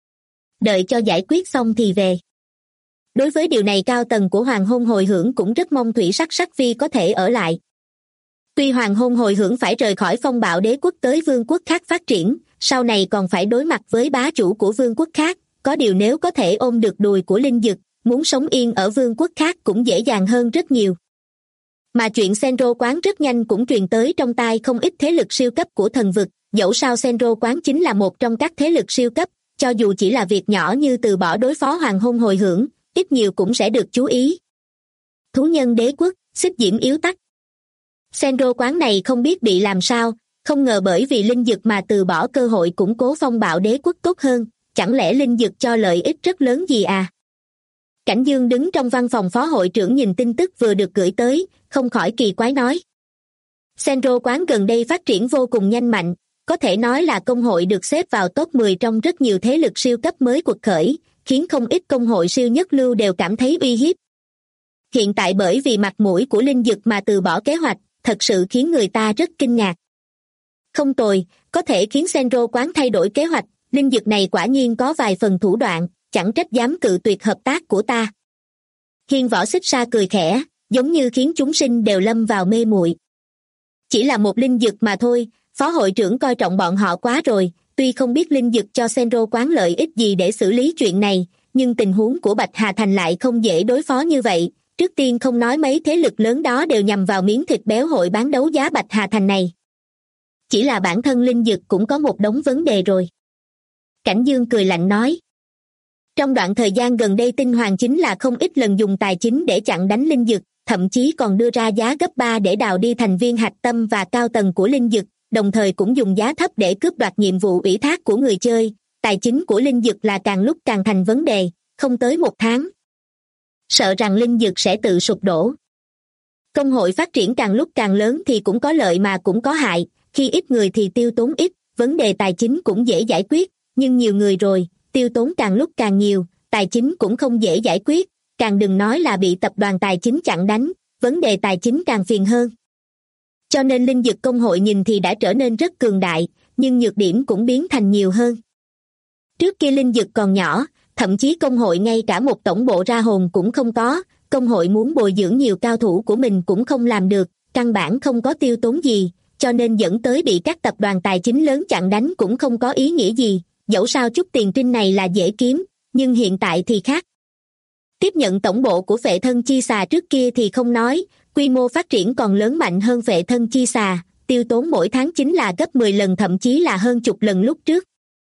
Đợi cho giải quyết xong thì về. Đối với điều này cao tầng của Hoàng Hôn Hồi Hưởng cũng rất mong Thủy Sắc Sắc Vi có thể ở lại. Tuy Hoàng Hôn Hồi Hưởng phải rời khỏi Phong Bạo Đế quốc tới vương quốc khác phát triển, sau này còn phải đối mặt với bá chủ của vương quốc khác, có điều nếu có thể ôm được đùi của Linh Dực, muốn sống yên ở vương quốc khác cũng dễ dàng hơn rất nhiều. Mà chuyện Senro quán rất nhanh cũng truyền tới trong tai không ít thế lực siêu cấp của thần vực, dẫu sao Senro quán chính là một trong các thế lực siêu cấp, cho dù chỉ là việc nhỏ như từ bỏ đối phó Hoàng Hôn Hồi Hưởng, ít nhiều cũng sẽ được chú ý. Thú Nhân Đế quốc, Xích Diễm Yếu Tắc. Senro quán này không biết bị làm sao, không ngờ bởi vì Linh Dực mà từ bỏ cơ hội củng cố Phong Bạo Đế quốc tốt hơn, chẳng lẽ Linh Dực cho lợi ích rất lớn gì à? Cảnh Dương đứng trong văn phòng phó hội trưởng nhìn tin tức vừa được gửi tới, không khỏi kỳ quái nói. Senro quán gần đây phát triển vô cùng nhanh mạnh, có thể nói là công hội được xếp vào top 10 trong rất nhiều thế lực siêu cấp mới quật khởi, khiến không ít công hội siêu nhất lưu đều cảm thấy uy hiếp. Hiện tại bởi vì mặt mũi của Linh Dực mà từ bỏ kế hoạch, thật sự khiến người ta rất kinh ngạc. Không tồi, có thể khiến Senro quán thay đổi kế hoạch, Linh Dực này quả nhiên có vài phần thủ đoạn, chẳng trách dám cự tuyệt hợp tác của ta. Hiên Võ Xích Sa cười khẽ, giống như khiến chúng sinh đều lâm vào mê muội. Chỉ là một Linh Dực mà thôi, phó hội trưởng coi trọng bọn họ quá rồi, tuy không biết Linh Dực cho Senro quán lợi ích gì để xử lý chuyện này, nhưng tình huống của Bạch Hà Thành lại không dễ đối phó như vậy. Trước tiên không nói mấy thế lực lớn đó đều nhằm vào miếng thịt béo hội bán đấu giá Bạch Hà Thành này. Chỉ là bản thân Linh Dực cũng có một đống vấn đề rồi. Cảnh Dương cười lạnh nói. Trong đoạn thời gian gần đây Tinh Hoàng chính là không ít lần dùng tài chính để chặn đánh Linh Dực, thậm chí còn đưa ra giá gấp 3 để đào đi thành viên hạch tâm và cao tầng của Linh Dực, đồng thời cũng dùng giá thấp để cướp đoạt nhiệm vụ ủy thác của người chơi. Tài chính của Linh Dực là càng lúc càng thành vấn đề, không tới một tháng. Sợ rằng Linh Dực sẽ tự sụp đổ. Công hội phát triển càng lúc càng lớn thì cũng có lợi mà cũng có hại, khi ít người thì tiêu tốn ít, vấn đề tài chính cũng dễ giải quyết, nhưng nhiều người rồi, tiêu tốn càng lúc càng nhiều, tài chính cũng không dễ giải quyết, càng đừng nói là bị tập đoàn tài chính chặn đánh, vấn đề tài chính càng phiền hơn. Cho nên Linh Dực công hội nhìn thì đã trở nên rất cường đại, nhưng nhược điểm cũng biến thành nhiều hơn. Trước kia Linh Dực còn nhỏ, thậm chí công hội ngay cả một tổng bộ ra hồn cũng không có, công hội muốn bồi dưỡng nhiều cao thủ của mình cũng không làm được, căn bản không có tiêu tốn gì, cho nên dẫn tới bị các tập đoàn tài chính lớn chặn đánh cũng không có ý nghĩa gì, dẫu sao chút tiền trinh này là dễ kiếm, nhưng hiện tại thì khác. Tiếp nhận tổng bộ của Phệ Thân Chi Xà trước kia thì không nói, quy mô phát triển còn lớn mạnh hơn Phệ Thân Chi Xà, tiêu tốn mỗi tháng chính là gấp 10 lần thậm chí là hơn chục lần lúc trước.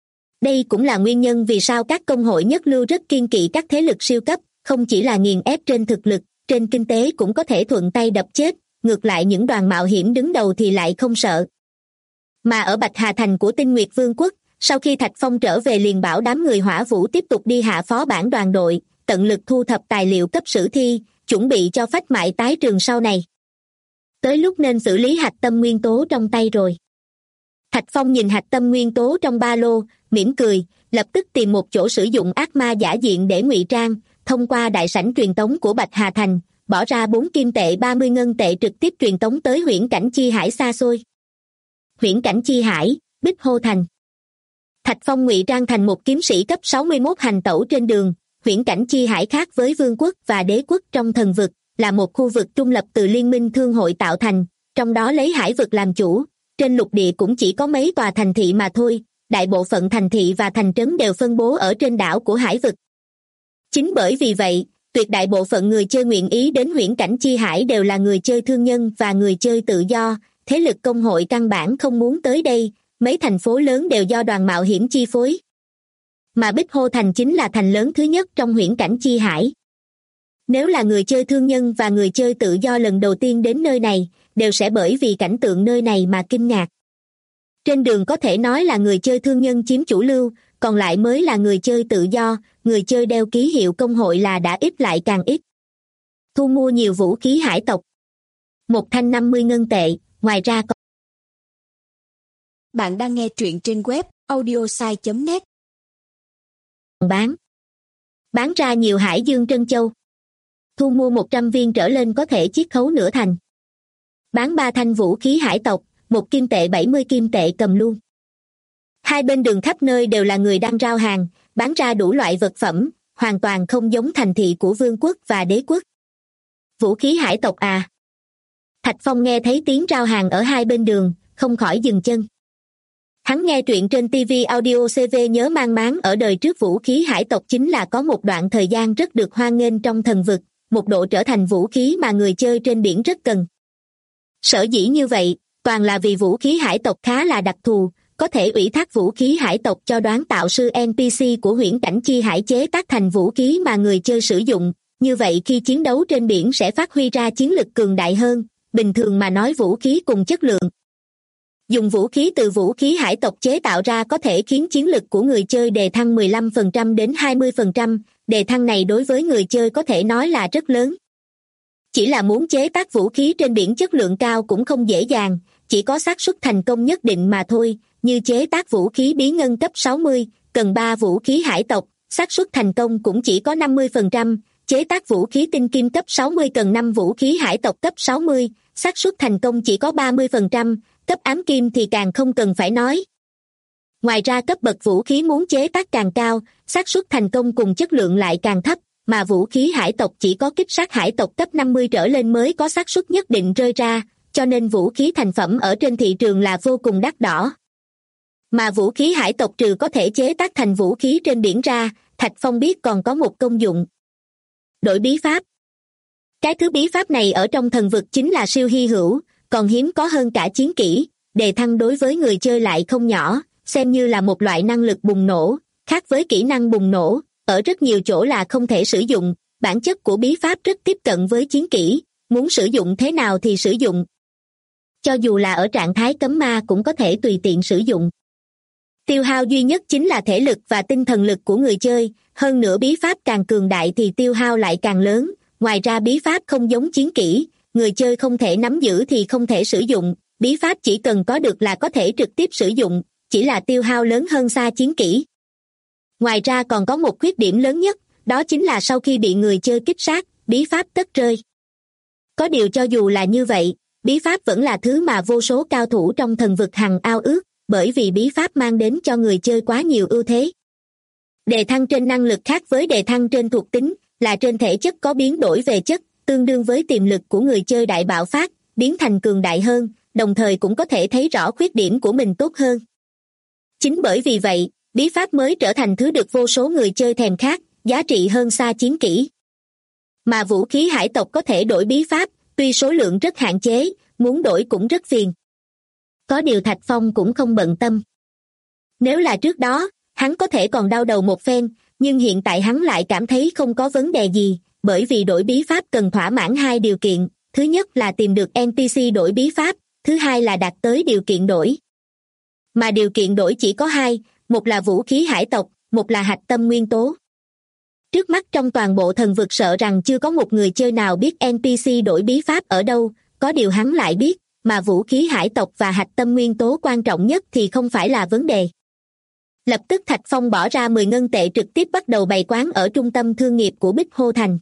Đây cũng là nguyên nhân vì sao các công hội nhất lưu rất kiêng kỵ các thế lực siêu cấp, không chỉ là nghiền ép trên thực lực, trên kinh tế cũng có thể thuận tay đập chết, ngược lại những đoàn mạo hiểm đứng đầu thì lại không sợ. Mà ở Bạch Hà Thành của Tinh Nguyệt Vương quốc, sau khi Thạch Phong trở về liền bảo đám người Hỏa Vũ tiếp tục đi hạ phó bản đoàn đội, tận lực thu thập tài liệu cấp sử thi, chuẩn bị cho phách mại tái trường sau này. Tới lúc nên xử lý hạch tâm nguyên tố trong tay rồi. Thạch Phong nhìn hạch tâm nguyên tố trong ba lô, mỉm cười, lập tức tìm một chỗ sử dụng ác ma giả diện để ngụy trang, thông qua đại sảnh truyền tống của Bạch Hà Thành, bỏ ra 4 kim tệ 30 ngân tệ trực tiếp truyền tống tới huyễn cảnh chi hải xa xôi. Huyễn cảnh chi hải, Bích Hô Thành. Thạch Phong ngụy trang thành một kiếm sĩ cấp 61 hành tẩu trên đường. Huyễn cảnh chi hải khác với vương quốc và đế quốc trong thần vực, là một khu vực trung lập từ liên minh thương hội tạo thành, trong đó lấy hải vực làm chủ. Trên lục địa cũng chỉ có mấy tòa thành thị mà thôi, đại bộ phận thành thị và thành trấn đều phân bố ở trên đảo của hải vực. Chính bởi vì vậy, tuyệt đại bộ phận người chơi nguyện ý đến huyễn cảnh chi hải đều là người chơi thương nhân và người chơi tự do, thế lực công hội căn bản không muốn tới đây, mấy thành phố lớn đều do đoàn mạo hiểm chi phối. Mà Bích Hô Thành chính là thành lớn thứ nhất trong huyễn cảnh chi hải. Nếu là người chơi thương nhân và người chơi tự do lần đầu tiên đến nơi này, đều sẽ bởi vì cảnh tượng nơi này mà kinh ngạc. Trên đường có thể nói là người chơi thương nhân chiếm chủ lưu, còn lại mới là người chơi tự do, người chơi đeo ký hiệu công hội là đã ít lại càng ít. Thu mua nhiều vũ khí hải tộc. Một thanh 50 ngân tệ, ngoài ra còn... Bạn đang nghe truyện trên web audiosai.net. Bán ra nhiều hải dương trân châu. Thu mua 100 viên trở lên có thể chiết khấu nửa thành. Bán 3 thanh vũ khí hải tộc, 1 kim tệ 70 kim tệ cầm luôn. Hai bên đường khắp nơi đều là người đang rao hàng, bán ra đủ loại vật phẩm, hoàn toàn không giống thành thị của vương quốc và đế quốc. Vũ khí hải tộc à? Thạch Phong nghe thấy tiếng rao hàng ở hai bên đường, không khỏi dừng chân. Hắn nghe truyện trên TV Audio CV nhớ mang máng ở đời trước vũ khí hải tộc chính là có một đoạn thời gian rất được hoan nghênh trong thần vực, một độ trở thành vũ khí mà người chơi trên biển rất cần. Sở dĩ như vậy, toàn là vì vũ khí hải tộc khá là đặc thù, có thể ủy thác vũ khí hải tộc cho đoán tạo sư NPC của huyễn cảnh chi hải chế tác thành vũ khí mà người chơi sử dụng, như vậy khi chiến đấu trên biển sẽ phát huy ra chiến lực cường đại hơn, bình thường mà nói vũ khí cùng chất lượng. Dùng vũ khí từ vũ khí hải tộc chế tạo ra có thể khiến chiến lực của người chơi đề thăng 15% đến 20%, đề thăng này đối với người chơi có thể nói là rất lớn. Chỉ là muốn chế tác vũ khí trên biển chất lượng cao cũng không dễ dàng, chỉ có xác suất thành công nhất định mà thôi, như chế tác vũ khí bí ngân cấp 60, cần 3 vũ khí hải tộc, xác suất thành công cũng chỉ có 50%, chế tác vũ khí tinh kim cấp 60 cần 5 vũ khí hải tộc cấp 60, xác suất thành công chỉ có 30%, cấp ám kim thì càng không cần phải nói. Ngoài ra cấp bậc vũ khí muốn chế tác càng cao, xác suất thành công cùng chất lượng lại càng thấp, mà vũ khí hải tộc chỉ có kích sát hải tộc cấp 50 trở lên mới có xác suất nhất định rơi ra, cho nên vũ khí thành phẩm ở trên thị trường là vô cùng đắt đỏ. Mà vũ khí hải tộc trừ có thể chế tác thành vũ khí trên biển ra, Thạch Phong biết còn có một công dụng. Đổi bí pháp. Cái thứ bí pháp này ở trong thần vực chính là siêu hy hữu, còn hiếm có hơn cả chiến kỹ, đề thăng đối với người chơi lại không nhỏ, xem như là một loại năng lực bùng nổ, khác với kỹ năng bùng nổ, ở rất nhiều chỗ là không thể sử dụng, bản chất của bí pháp rất tiếp cận với chiến kỹ, muốn sử dụng thế nào thì sử dụng. Cho dù là ở trạng thái cấm ma cũng có thể tùy tiện sử dụng. Tiêu hao duy nhất chính là thể lực và tinh thần lực của người chơi, hơn nữa bí pháp càng cường đại thì tiêu hao lại càng lớn, ngoài ra bí pháp không giống chiến kỹ, người chơi không thể nắm giữ thì không thể sử dụng, bí pháp chỉ cần có được là có thể trực tiếp sử dụng, chỉ là tiêu hao lớn hơn xa chiến kỹ. Ngoài ra còn có một khuyết điểm lớn nhất, đó chính là sau khi bị người chơi kích sát, bí pháp tất rơi. Có điều cho dù là như vậy, bí pháp vẫn là thứ mà vô số cao thủ trong thần vực hằng ao ước, bởi vì bí pháp mang đến cho người chơi quá nhiều ưu thế. Đề thăng trên năng lực khác với đề thăng trên thuộc tính, là trên thể chất có biến đổi về chất, tương đương với tiềm lực của người chơi đại bạo phát, biến thành cường đại hơn, đồng thời cũng có thể thấy rõ khuyết điểm của mình tốt hơn. Chính bởi vì vậy, bí pháp mới trở thành thứ được vô số người chơi thèm khát, giá trị hơn xa chiến kỹ. Mà vũ khí hải tộc có thể đổi bí pháp, tuy số lượng rất hạn chế, muốn đổi cũng rất phiền. Có điều Thạch Phong cũng không bận tâm. Nếu là trước đó, hắn có thể còn đau đầu một phen, nhưng hiện tại hắn lại cảm thấy không có vấn đề gì, bởi vì đổi bí pháp cần thỏa mãn hai điều kiện, thứ nhất là tìm được NPC đổi bí pháp, thứ hai là đạt tới điều kiện đổi. Mà điều kiện đổi chỉ có hai, một là vũ khí hải tộc, một là hạch tâm nguyên tố. Trước mắt trong toàn bộ thần vực sợ rằng chưa có một người chơi nào biết NPC đổi bí pháp ở đâu, có điều hắn lại biết, mà vũ khí hải tộc và hạch tâm nguyên tố quan trọng nhất thì không phải là vấn đề. Lập tức Thạch Phong bỏ ra 10 ngân tệ trực tiếp bắt đầu bày quán ở trung tâm thương nghiệp của Bích Hô Thành.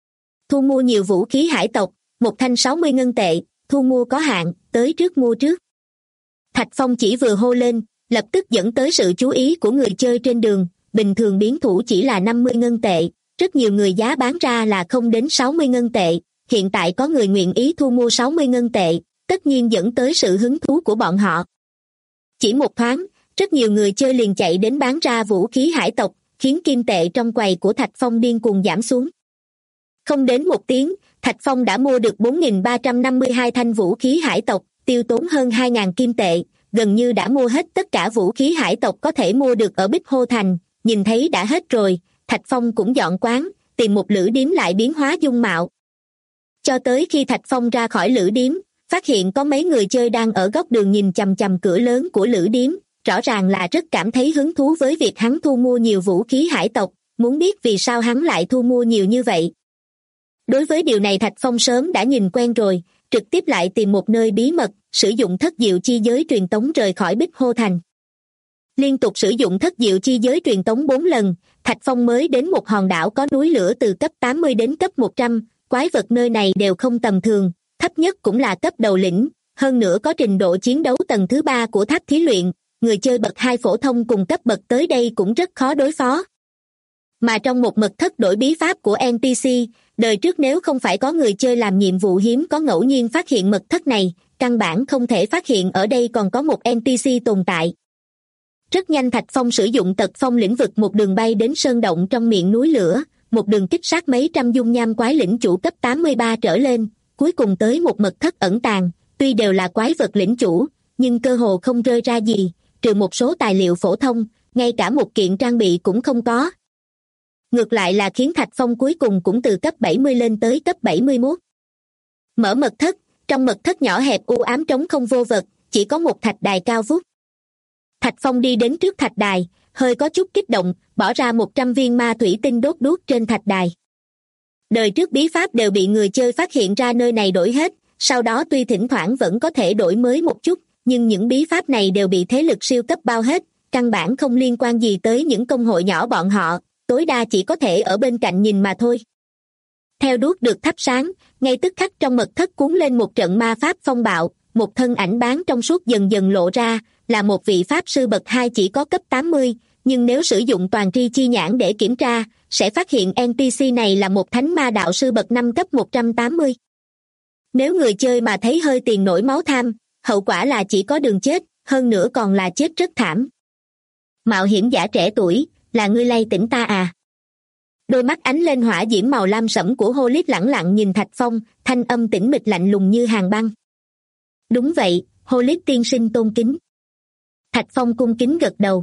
Thu mua nhiều vũ khí hải tộc, một thanh 60 ngân tệ, thu mua có hạn, tới trước mua trước. Thạch Phong chỉ vừa hô lên, lập tức dẫn tới sự chú ý của người chơi trên đường, bình thường biến thủ chỉ là 50 ngân tệ, rất nhiều người giá bán ra là không đến 60 ngân tệ, hiện tại có người nguyện ý thu mua 60 ngân tệ, tất nhiên dẫn tới sự hứng thú của bọn họ. Chỉ một thoáng, rất nhiều người chơi liền chạy đến bán ra vũ khí hải tộc, khiến kim tệ trong quầy của Thạch Phong điên cuồng giảm xuống. Không đến một tiếng, Thạch Phong đã mua được 4.352 thanh vũ khí hải tộc, tiêu tốn hơn 2.000 kim tệ, gần như đã mua hết tất cả vũ khí hải tộc có thể mua được ở Bích Hô Thành, nhìn thấy đã hết rồi, Thạch Phong cũng dọn quán, tìm một lữ điếm lại biến hóa dung mạo. Cho tới khi Thạch Phong ra khỏi lữ điếm, phát hiện có mấy người chơi đang ở góc đường nhìn chằm chằm cửa lớn của lữ điếm, rõ ràng là rất cảm thấy hứng thú với việc hắn thu mua nhiều vũ khí hải tộc, muốn biết vì sao hắn lại thu mua nhiều như vậy. Đối với điều này Thạch Phong sớm đã nhìn quen rồi, trực tiếp lại tìm một nơi bí mật, sử dụng thất diệu chi giới truyền tống rời khỏi Bích Hô Thành. Liên tục sử dụng thất diệu chi giới truyền tống 4 lần, Thạch Phong mới đến một hòn đảo có núi lửa từ cấp 80 đến cấp 100, quái vật nơi này đều không tầm thường, thấp nhất cũng là cấp đầu lĩnh, hơn nữa có trình độ chiến đấu tầng thứ 3 của tháp thí luyện, người chơi bậc 2 phổ thông cùng cấp bậc tới đây cũng rất khó đối phó. Mà trong một mật thất đổi bí pháp của NPC, đời trước nếu không phải có người chơi làm nhiệm vụ hiếm có ngẫu nhiên phát hiện mật thất này, căn bản không thể phát hiện ở đây còn có một NPC tồn tại. Rất nhanh Thạch Phong sử dụng tật phong lĩnh vực một đường bay đến sơn động trong miệng núi lửa, một đường kích sát mấy trăm dung nham quái lĩnh chủ cấp 83 trở lên, cuối cùng tới một mật thất ẩn tàng, tuy đều là quái vật lĩnh chủ, nhưng cơ hồ không rơi ra gì, trừ một số tài liệu phổ thông, ngay cả một kiện trang bị cũng không có. Ngược lại là khiến Thạch Phong cuối cùng cũng từ cấp 70 lên tới cấp 71. Mở mật thất, trong mật thất nhỏ hẹp u ám trống không vô vật, chỉ có một thạch đài cao vút. Thạch Phong đi đến trước thạch đài, hơi có chút kích động, bỏ ra 100 viên ma thủy tinh đốt đuốc trên thạch đài. Đời trước bí pháp đều bị người chơi phát hiện ra nơi này đổi hết, sau đó tuy thỉnh thoảng vẫn có thể đổi mới một chút, nhưng những bí pháp này đều bị thế lực siêu cấp bao hết, căn bản không liên quan gì tới những công hội nhỏ bọn họ, tối đa chỉ có thể ở bên cạnh nhìn mà thôi. Theo đuốc được thắp sáng, ngay tức khắc trong mật thất cuốn lên một trận ma pháp phong bạo, một thân ảnh bán trong suốt dần dần lộ ra, là một vị pháp sư bậc 2 chỉ có cấp 80, nhưng nếu sử dụng toàn tri chi nhãn để kiểm tra, sẽ phát hiện NPC này là một thánh ma đạo sư bậc 5 cấp 180. Nếu người chơi mà thấy hơi tiền nổi máu tham, hậu quả là chỉ có đường chết, hơn nữa còn là chết rất thảm. Mạo hiểm giả trẻ tuổi, là ngươi lay tỉnh ta à? Đôi mắt ánh lên hỏa diễm màu lam sẫm của Holit lẳng lặng nhìn Thạch Phong, thanh âm tĩnh mịch lạnh lùng như hàng băng. Đúng vậy, Holit tiên sinh tôn kính. Thạch Phong cung kính gật đầu.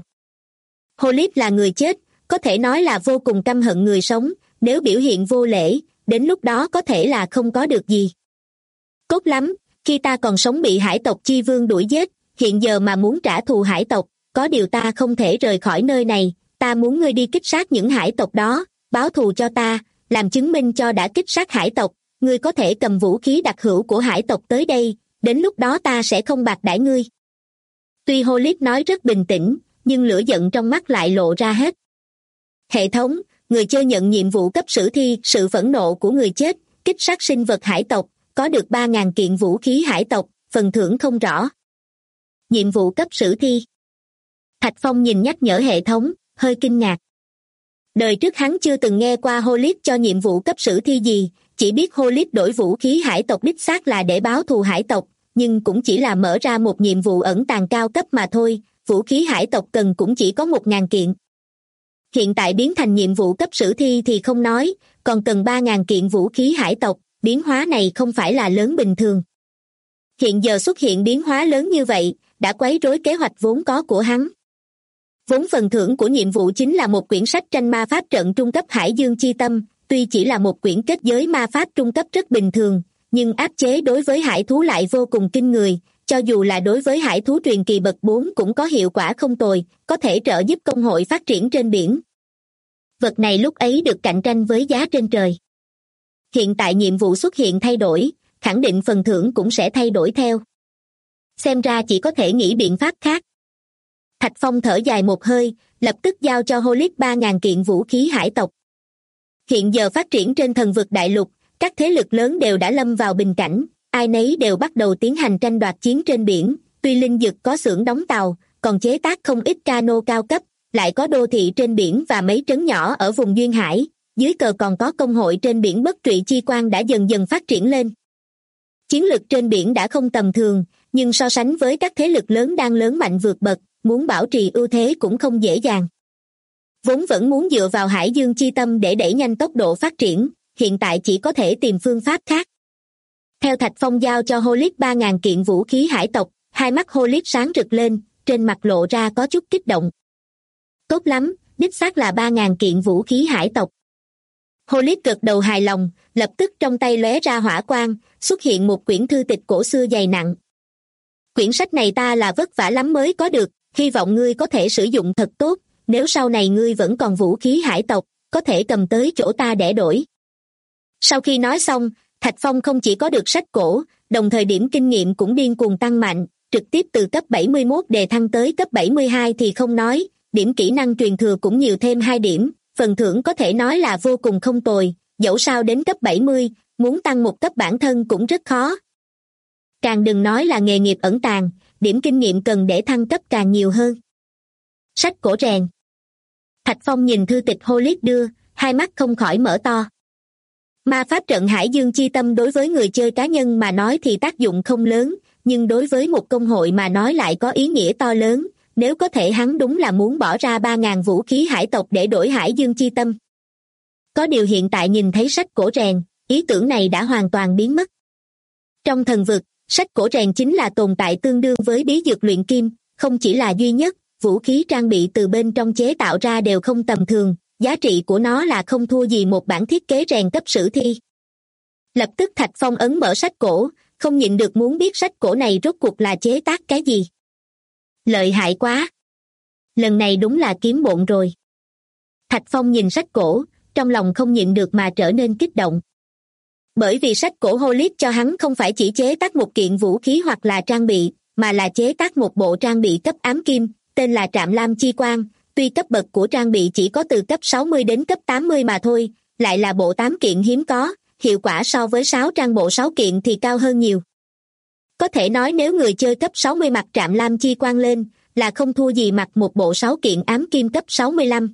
Holit là người chết, có thể nói là vô cùng căm hận người sống, nếu biểu hiện vô lễ, đến lúc đó có thể là không có được gì. Tốt lắm, khi ta còn sống bị hải tộc chi vương đuổi giết, hiện giờ mà muốn trả thù hải tộc, có điều ta không thể rời khỏi nơi này, ta muốn ngươi đi kích sát những hải tộc đó, báo thù cho ta, làm chứng minh cho đã kích sát hải tộc, ngươi có thể cầm vũ khí đặc hữu của hải tộc tới đây, đến lúc đó ta sẽ không bạc đãi ngươi. Tuy Holit nói rất bình tĩnh, nhưng lửa giận trong mắt lại lộ ra hết. Hệ thống, người chơi nhận nhiệm vụ cấp sử thi, sự phẫn nộ của người chết, kích sát sinh vật hải tộc, có được 3.000 kiện vũ khí hải tộc, phần thưởng không rõ. Nhiệm vụ cấp sử thi. Thạch Phong nhìn nhắc nhở hệ thống, hơi kinh ngạc. Đời trước hắn chưa từng nghe qua Holit cho nhiệm vụ cấp sử thi gì, chỉ biết Holit đổi vũ khí hải tộc đích xác là để báo thù hải tộc, nhưng cũng chỉ là mở ra một nhiệm vụ ẩn tàng cao cấp mà thôi, vũ khí hải tộc cần cũng chỉ có 1.000 kiện. Hiện tại biến thành nhiệm vụ cấp sử thi thì không nói, còn cần 3.000 kiện vũ khí hải tộc, biến hóa này không phải là lớn bình thường. Hiện giờ xuất hiện biến hóa lớn như vậy, đã quấy rối kế hoạch vốn có của hắn. Vốn phần thưởng của nhiệm vụ chính là một quyển sách tranh ma pháp trận trung cấp Hải Dương Chi Tâm, tuy chỉ là một quyển kết giới ma pháp trung cấp rất bình thường, nhưng áp chế đối với hải thú lại vô cùng kinh người, cho dù là đối với hải thú truyền kỳ bậc 4 cũng có hiệu quả không tồi, có thể trợ giúp công hội phát triển trên biển. Vật này lúc ấy được cạnh tranh với giá trên trời. Hiện tại nhiệm vụ xuất hiện thay đổi, khẳng định phần thưởng cũng sẽ thay đổi theo. Xem ra chỉ có thể nghĩ biện pháp khác. Thạch Phong thở dài một hơi, lập tức giao cho Holic 3.000 kiện vũ khí hải tộc. Hiện giờ phát triển trên thần vực đại lục, các thế lực lớn đều đã lâm vào bình cảnh, ai nấy đều bắt đầu tiến hành tranh đoạt chiến trên biển, tuy Linh Dực có xưởng đóng tàu, còn chế tác không ít cano cao cấp, lại có đô thị trên biển và mấy trấn nhỏ ở vùng duyên hải, dưới cờ còn có công hội trên biển bất trụy chi quan đã dần dần phát triển lên. Chiến lực trên biển đã không tầm thường, nhưng so sánh với các thế lực lớn đang lớn mạnh vượt bậc, muốn bảo trì ưu thế cũng không dễ dàng. Vốn vẫn muốn dựa vào Hải Dương Chi Tâm để đẩy nhanh tốc độ phát triển, hiện tại chỉ có thể tìm phương pháp khác. Theo Thạch Phong giao cho Holic 3.000 kiện vũ khí hải tộc, hai mắt Holic sáng rực lên, trên mặt lộ ra có chút kích động. Tốt lắm, đích xác là 3.000 kiện vũ khí hải tộc. Holic gật đầu hài lòng, lập tức trong tay lóe ra hỏa quang, xuất hiện một quyển thư tịch cổ xưa dày nặng. Quyển sách này ta là vất vả lắm mới có được, hy vọng ngươi có thể sử dụng thật tốt, nếu sau này ngươi vẫn còn vũ khí hải tộc, có thể cầm tới chỗ ta để đổi. Sau khi nói xong, Thạch Phong không chỉ có được sách cổ, đồng thời điểm kinh nghiệm cũng điên cuồng tăng mạnh, trực tiếp từ cấp 71 đề thăng tới cấp 72 thì không nói, điểm kỹ năng truyền thừa cũng nhiều thêm 2 điểm, phần thưởng có thể nói là vô cùng không tồi, dẫu sao đến cấp 70, muốn tăng một cấp bản thân cũng rất khó. Càng đừng nói là nghề nghiệp ẩn tàng, điểm kinh nghiệm cần để thăng cấp càng nhiều hơn. Sách cổ rèn. Thạch Phong nhìn thư tịch Holic đưa, hai mắt không khỏi mở to. Ma pháp trận Hải Dương Chi Tâm đối với người chơi cá nhân mà nói thì tác dụng không lớn, nhưng đối với một công hội mà nói lại có ý nghĩa to lớn, nếu có thể hắn đúng là muốn bỏ ra 3.000 vũ khí hải tộc để đổi Hải Dương Chi Tâm. Có điều hiện tại nhìn thấy sách cổ rèn, ý tưởng này đã hoàn toàn biến mất. Trong thần vực, sách cổ rèn chính là tồn tại tương đương với bí dược luyện kim, không chỉ là duy nhất, vũ khí trang bị từ bên trong chế tạo ra đều không tầm thường, giá trị của nó là không thua gì một bản thiết kế rèn cấp sử thi. Lập tức Thạch Phong ấn mở sách cổ, không nhịn được muốn biết sách cổ này rốt cuộc là chế tác cái gì. Lợi hại quá! Lần này đúng là kiếm bộn rồi. Thạch Phong nhìn sách cổ, trong lòng không nhịn được mà trở nên kích động. Bởi vì sách cổ Holic cho hắn không phải chỉ chế tác một kiện vũ khí hoặc là trang bị, mà là chế tác một bộ trang bị cấp ám kim, tên là Trạm Lam Chi Quang. Tuy cấp bậc của trang bị chỉ có từ cấp 60 đến cấp 80 mà thôi, lại là bộ 8 kiện hiếm có, hiệu quả so với 6 trang bộ 6 kiện thì cao hơn nhiều. Có thể nói nếu người chơi cấp 60 mặc Trạm Lam Chi Quang lên, là không thua gì mặc một bộ 6 kiện ám kim cấp 65.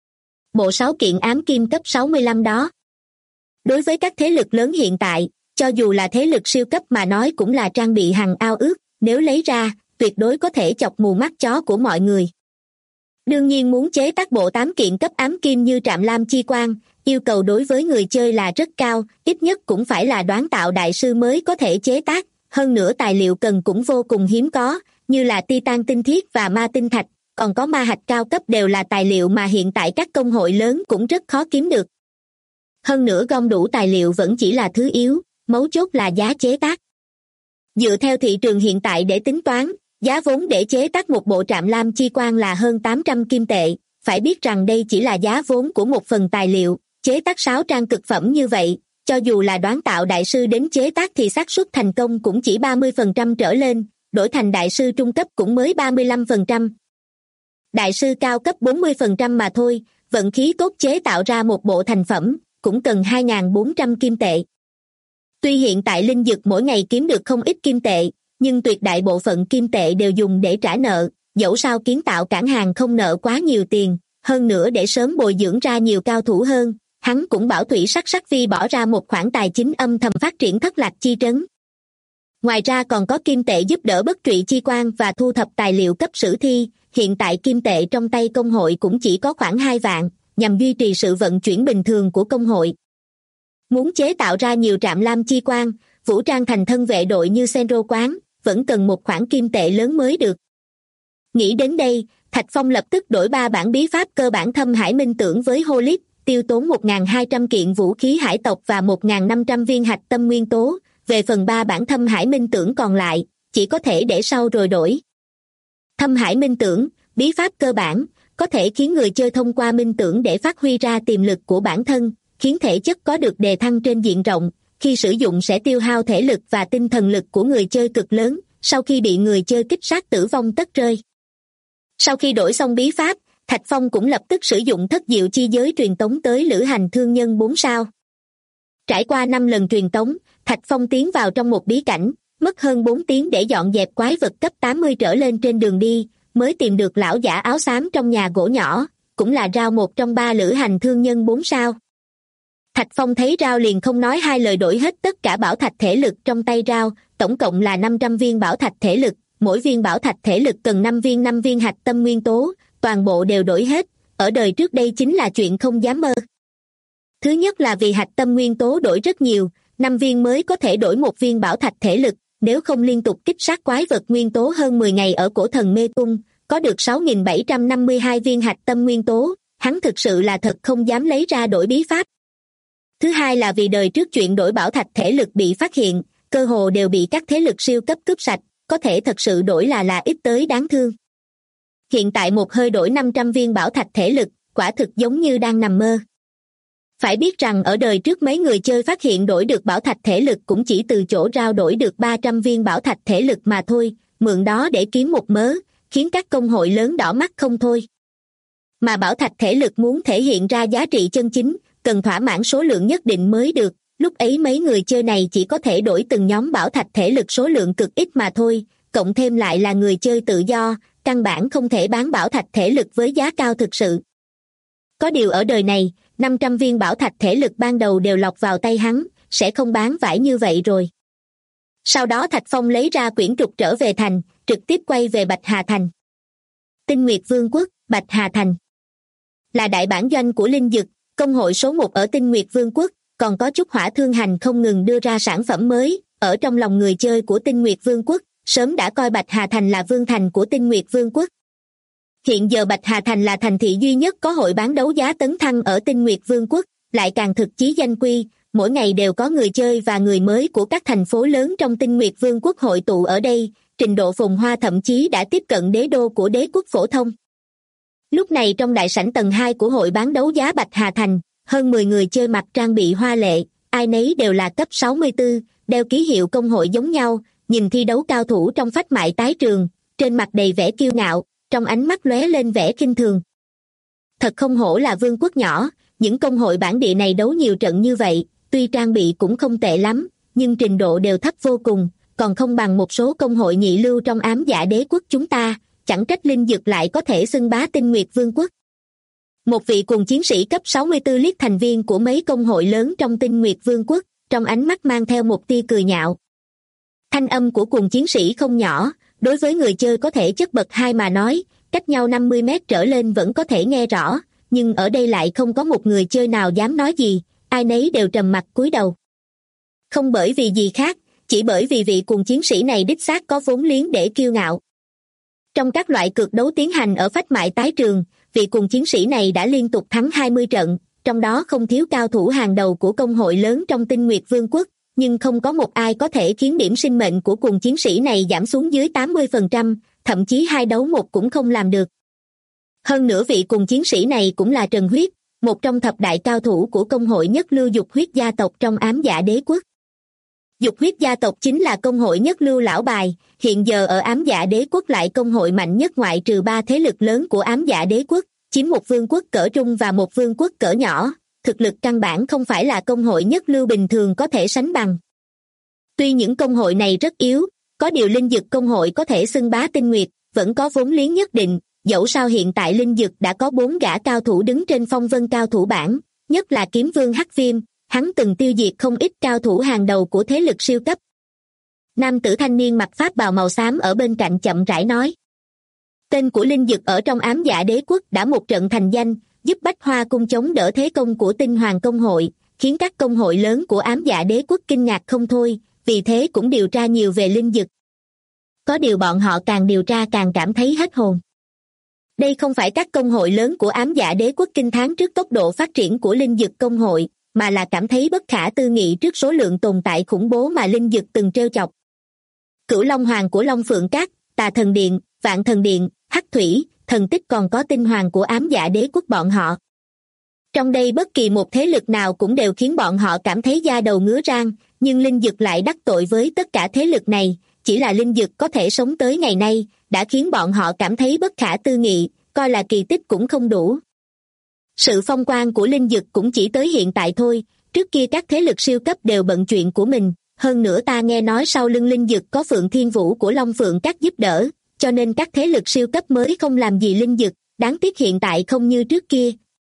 Bộ 6 kiện ám kim cấp 65 đó. Đối với các thế lực lớn hiện tại, cho dù là thế lực siêu cấp mà nói cũng là trang bị hằng ao ước, nếu lấy ra, tuyệt đối có thể chọc mù mắt chó của mọi người. Đương nhiên muốn chế tác bộ 8 kiện cấp ám kim như Trạm Lam Chi Quang, yêu cầu đối với người chơi là rất cao, ít nhất cũng phải là đoán tạo đại sư mới có thể chế tác, hơn nữa tài liệu cần cũng vô cùng hiếm có, như là titan tinh thiết và ma tinh thạch, còn có ma hạch cao cấp đều là tài liệu mà hiện tại các công hội lớn cũng rất khó kiếm được. Hơn nữa gom đủ tài liệu vẫn chỉ là thứ yếu, mấu chốt là giá chế tác. Dựa theo thị trường hiện tại để tính toán, giá vốn để chế tác một bộ Trạm Lam Chi Quang là hơn 800 kim tệ, phải biết rằng đây chỉ là giá vốn của một phần tài liệu, chế tác 6 trang cực phẩm như vậy, cho dù là đoán tạo đại sư đến chế tác thì xác suất thành công cũng chỉ 30% trở lên, đổi thành đại sư trung cấp cũng mới 35%. Đại sư cao cấp 40% mà thôi, vận khí tốt chế tạo ra một bộ thành phẩm, cũng cần 2.400 kim tệ. Tuy hiện tại linh dược mỗi ngày kiếm được không ít kim tệ, nhưng tuyệt đại bộ phận kim tệ đều dùng để trả nợ, dẫu sao kiến tạo cảng hàng không nợ quá nhiều tiền, hơn nữa để sớm bồi dưỡng ra nhiều cao thủ hơn, hắn cũng bảo Thủy Sắc Vi bỏ ra một khoản tài chính âm thầm phát triển Thất Lạc Chi Trấn. Ngoài ra còn có kim tệ giúp đỡ bất trụy chi quan và thu thập tài liệu cấp sử thi, hiện tại kim tệ trong tay công hội cũng chỉ có khoảng 2 vạn, nhằm duy trì sự vận chuyển bình thường của công hội. Muốn chế tạo ra nhiều Trạm Lam Chi Quang, vũ trang thành thân vệ đội như Senro Quán, vẫn cần một khoản kim tệ lớn mới được. Nghĩ đến đây, Thạch Thạch Phong lập tức đổi 3 bản bí pháp cơ bản Thâm Hải Minh Tưởng với Holip, tiêu tốn 1.200 kiện vũ khí hải tộc và 1.500 viên hạch tâm nguyên tố. Về phần 3 bản Thâm Hải Minh Tưởng còn lại, chỉ có thể để sau rồi đổi. Thâm Hải Minh Tưởng, bí pháp cơ bản, có thể khiến người chơi thông qua minh tưởng để phát huy ra tiềm lực của bản thân, khiến thể chất có được đề thăng trên diện rộng. Khi sử dụng sẽ tiêu hao thể lực và tinh thần lực của người chơi cực lớn, sau khi bị người chơi kích sát tử vong tất rơi. Sau khi đổi xong bí pháp, Thạch Phong cũng lập tức sử dụng thất diệu chi giới truyền tống tới lữ hành thương nhân 4 sao. Trải qua 5 lần truyền tống, Thạch Phong tiến vào trong một bí cảnh, mất hơn 4 tiếng để dọn dẹp quái vật cấp 80 trở lên trên đường đi, mới tìm được lão giả áo xám trong nhà gỗ nhỏ, cũng là Rao một trong 3 lữ hành thương nhân 4 sao. Thạch Phong thấy Rao liền không nói hai lời đổi hết tất cả bảo thạch thể lực trong tay Rao, tổng cộng là 500 viên bảo thạch thể lực, mỗi viên bảo thạch thể lực cần 5 viên hạch tâm nguyên tố, toàn bộ đều đổi hết, ở đời trước đây chính là chuyện không dám mơ. Thứ nhất là vì hạch tâm nguyên tố đổi rất nhiều, 5 viên mới có thể đổi 1 viên bảo thạch thể lực, nếu không liên tục kích sát quái vật nguyên tố hơn 10 ngày ở cổ thần mê cung, có được 6.752 viên hạch tâm nguyên tố, hắn thực sự là thật không dám lấy ra đổi bí pháp. Thứ hai là vì đời trước chuyện đổi bảo thạch thể lực bị phát hiện, cơ hồ đều bị các thế lực siêu cấp cướp sạch, có thể thật sự đổi là ít tới đáng thương. Hiện tại một hơi đổi 500 viên bảo thạch thể lực, quả thực giống như đang nằm mơ. Phải biết rằng ở đời trước mấy người chơi phát hiện đổi được bảo thạch thể lực cũng chỉ từ chỗ Rao đổi được 300 viên bảo thạch thể lực mà thôi, mượn đó để kiếm một mớ, khiến các công hội lớn đỏ mắt không thôi. Mà bảo thạch thể lực muốn thể hiện ra giá trị chân chính, cần thỏa mãn số lượng nhất định mới được, lúc ấy mấy người chơi này chỉ có thể đổi từng nhóm bảo thạch thể lực số lượng cực ít mà thôi, cộng thêm lại là người chơi tự do, căn bản không thể bán bảo thạch thể lực với giá cao thực sự. Có điều ở đời này, 500 viên bảo thạch thể lực ban đầu đều lọc vào tay hắn, sẽ không bán vải như vậy rồi. Sau đó Thạch Phong lấy ra quyển trục trở về thành, trực tiếp quay về Bạch Hà Thành. Tinh Nguyệt Vương quốc, Bạch Hà Thành là đại bản doanh của Linh Dực, công hội số 1 ở Tinh Nguyệt Vương quốc, còn có chút Hỏa Thương Hành không ngừng đưa ra sản phẩm mới, ở trong lòng người chơi của Tinh Nguyệt Vương quốc, sớm đã coi Bạch Hà Thành là vương thành của Tinh Nguyệt Vương quốc. Hiện giờ Bạch Hà Thành là thành thị duy nhất có hội bán đấu giá tấn thăng ở Tinh Nguyệt Vương quốc, lại càng thực chí danh quy, mỗi ngày đều có người chơi và người mới của các thành phố lớn trong Tinh Nguyệt Vương quốc hội tụ ở đây, trình độ phồn hoa thậm chí đã tiếp cận đế đô của đế quốc phổ thông. Lúc này trong đại sảnh tầng 2 của hội bán đấu giá Bạch Hà Thành, hơn 10 người chơi mặc trang bị hoa lệ, ai nấy đều là cấp 64, đeo ký hiệu công hội giống nhau, nhìn thi đấu cao thủ trong phách mại tái trường, trên mặt đầy vẻ kiêu ngạo, trong ánh mắt lóe lên vẻ khinh thường. Thật không hổ là vương quốc nhỏ, những công hội bản địa này đấu nhiều trận như vậy, tuy trang bị cũng không tệ lắm, nhưng trình độ đều thấp vô cùng, còn không bằng một số công hội nhị lưu trong ám dạ đế quốc chúng ta, chẳng trách Linh Dực lại có thể xưng bá Tinh Nguyệt Vương quốc. Một vị cùng chiến sĩ cấp 64 liếc thành viên của mấy công hội lớn trong Tinh Nguyệt Vương quốc, trong ánh mắt mang theo một tia cười nhạo. Thanh âm của cùng chiến sĩ không nhỏ, đối với người chơi có thể chất bậc 2 mà nói, cách nhau 50 mét trở lên vẫn có thể nghe rõ, nhưng ở đây lại không có một người chơi nào dám nói gì, ai nấy đều trầm mặt cúi đầu. Không bởi vì gì khác, chỉ bởi vì vị cùng chiến sĩ này đích xác có vốn liếng để kiêu ngạo. Trong các loại cược đấu tiến hành ở phách mại tái trường, vị cùng chiến sĩ này đã liên tục thắng 20 trận, trong đó không thiếu cao thủ hàng đầu của công hội lớn trong Tinh Nguyệt Vương quốc, nhưng không có một ai có thể khiến điểm sinh mệnh của cùng chiến sĩ này giảm xuống dưới 80%, thậm chí 2 đấu 1 cũng không làm được. Hơn nữa vị cùng chiến sĩ này cũng là Trần Huyết, một trong thập đại cao thủ của công hội nhất lưu dục huyết gia tộc trong ám dạ đế quốc. Dục huyết gia tộc chính là công hội nhất lưu lão bài, hiện giờ ở ám dạ đế quốc lại công hội mạnh nhất ngoại trừ 3 thế lực lớn của ám dạ đế quốc, chiếm một vương quốc cỡ trung và một vương quốc cỡ nhỏ, thực lực căn bản không phải là công hội nhất lưu bình thường có thể sánh bằng. Tuy những công hội này rất yếu, có điều Linh Dực công hội có thể xưng bá Tinh Nguyệt, vẫn có vốn liếng nhất định, dẫu sao hiện tại Linh Dực đã có 4 gã cao thủ đứng trên phong vân cao thủ bảng, nhất là kiếm vương Hắc Viêm, hắn từng tiêu diệt không ít cao thủ hàng đầu của thế lực siêu cấp. Nam tử thanh niên mặc pháp bào màu xám ở bên cạnh chậm rãi nói. Tên của Linh Dực ở trong ám dạ đế quốc đã một trận thành danh, giúp Bách Hoa cung chống đỡ thế công của Tinh Hoàng công hội, khiến các công hội lớn của ám dạ đế quốc kinh ngạc không thôi, vì thế cũng điều tra nhiều về Linh Dực. Có điều bọn họ càng điều tra càng cảm thấy hết hồn. Đây không phải các công hội lớn của ám dạ đế quốc kinh thán trước tốc độ phát triển của linh dực công hội, mà là cảm thấy bất khả tư nghị trước số lượng tồn tại khủng bố mà linh dực từng trêu chọc. Cửu Long Hoàng của Long Phượng Các, Tà Thần Điện, Vạn Thần Điện, Hắc Thủy, Thần Tích còn có tinh hoàng của ám dạ đế quốc bọn họ. Trong đây bất kỳ một thế lực nào cũng đều khiến bọn họ cảm thấy da đầu ngứa rang, nhưng linh dực lại đắc tội với tất cả thế lực này, chỉ là linh dực có thể sống tới ngày nay, đã khiến bọn họ cảm thấy bất khả tư nghị, coi là kỳ tích cũng không đủ. Sự phong quang của linh dực cũng chỉ tới hiện tại thôi, trước kia các thế lực siêu cấp đều bận chuyện của mình, hơn nữa ta nghe nói sau lưng linh dực có Phượng Thiên Vũ của Long Phượng Các giúp đỡ, cho nên các thế lực siêu cấp mới không làm gì linh dực, đáng tiếc hiện tại không như trước kia.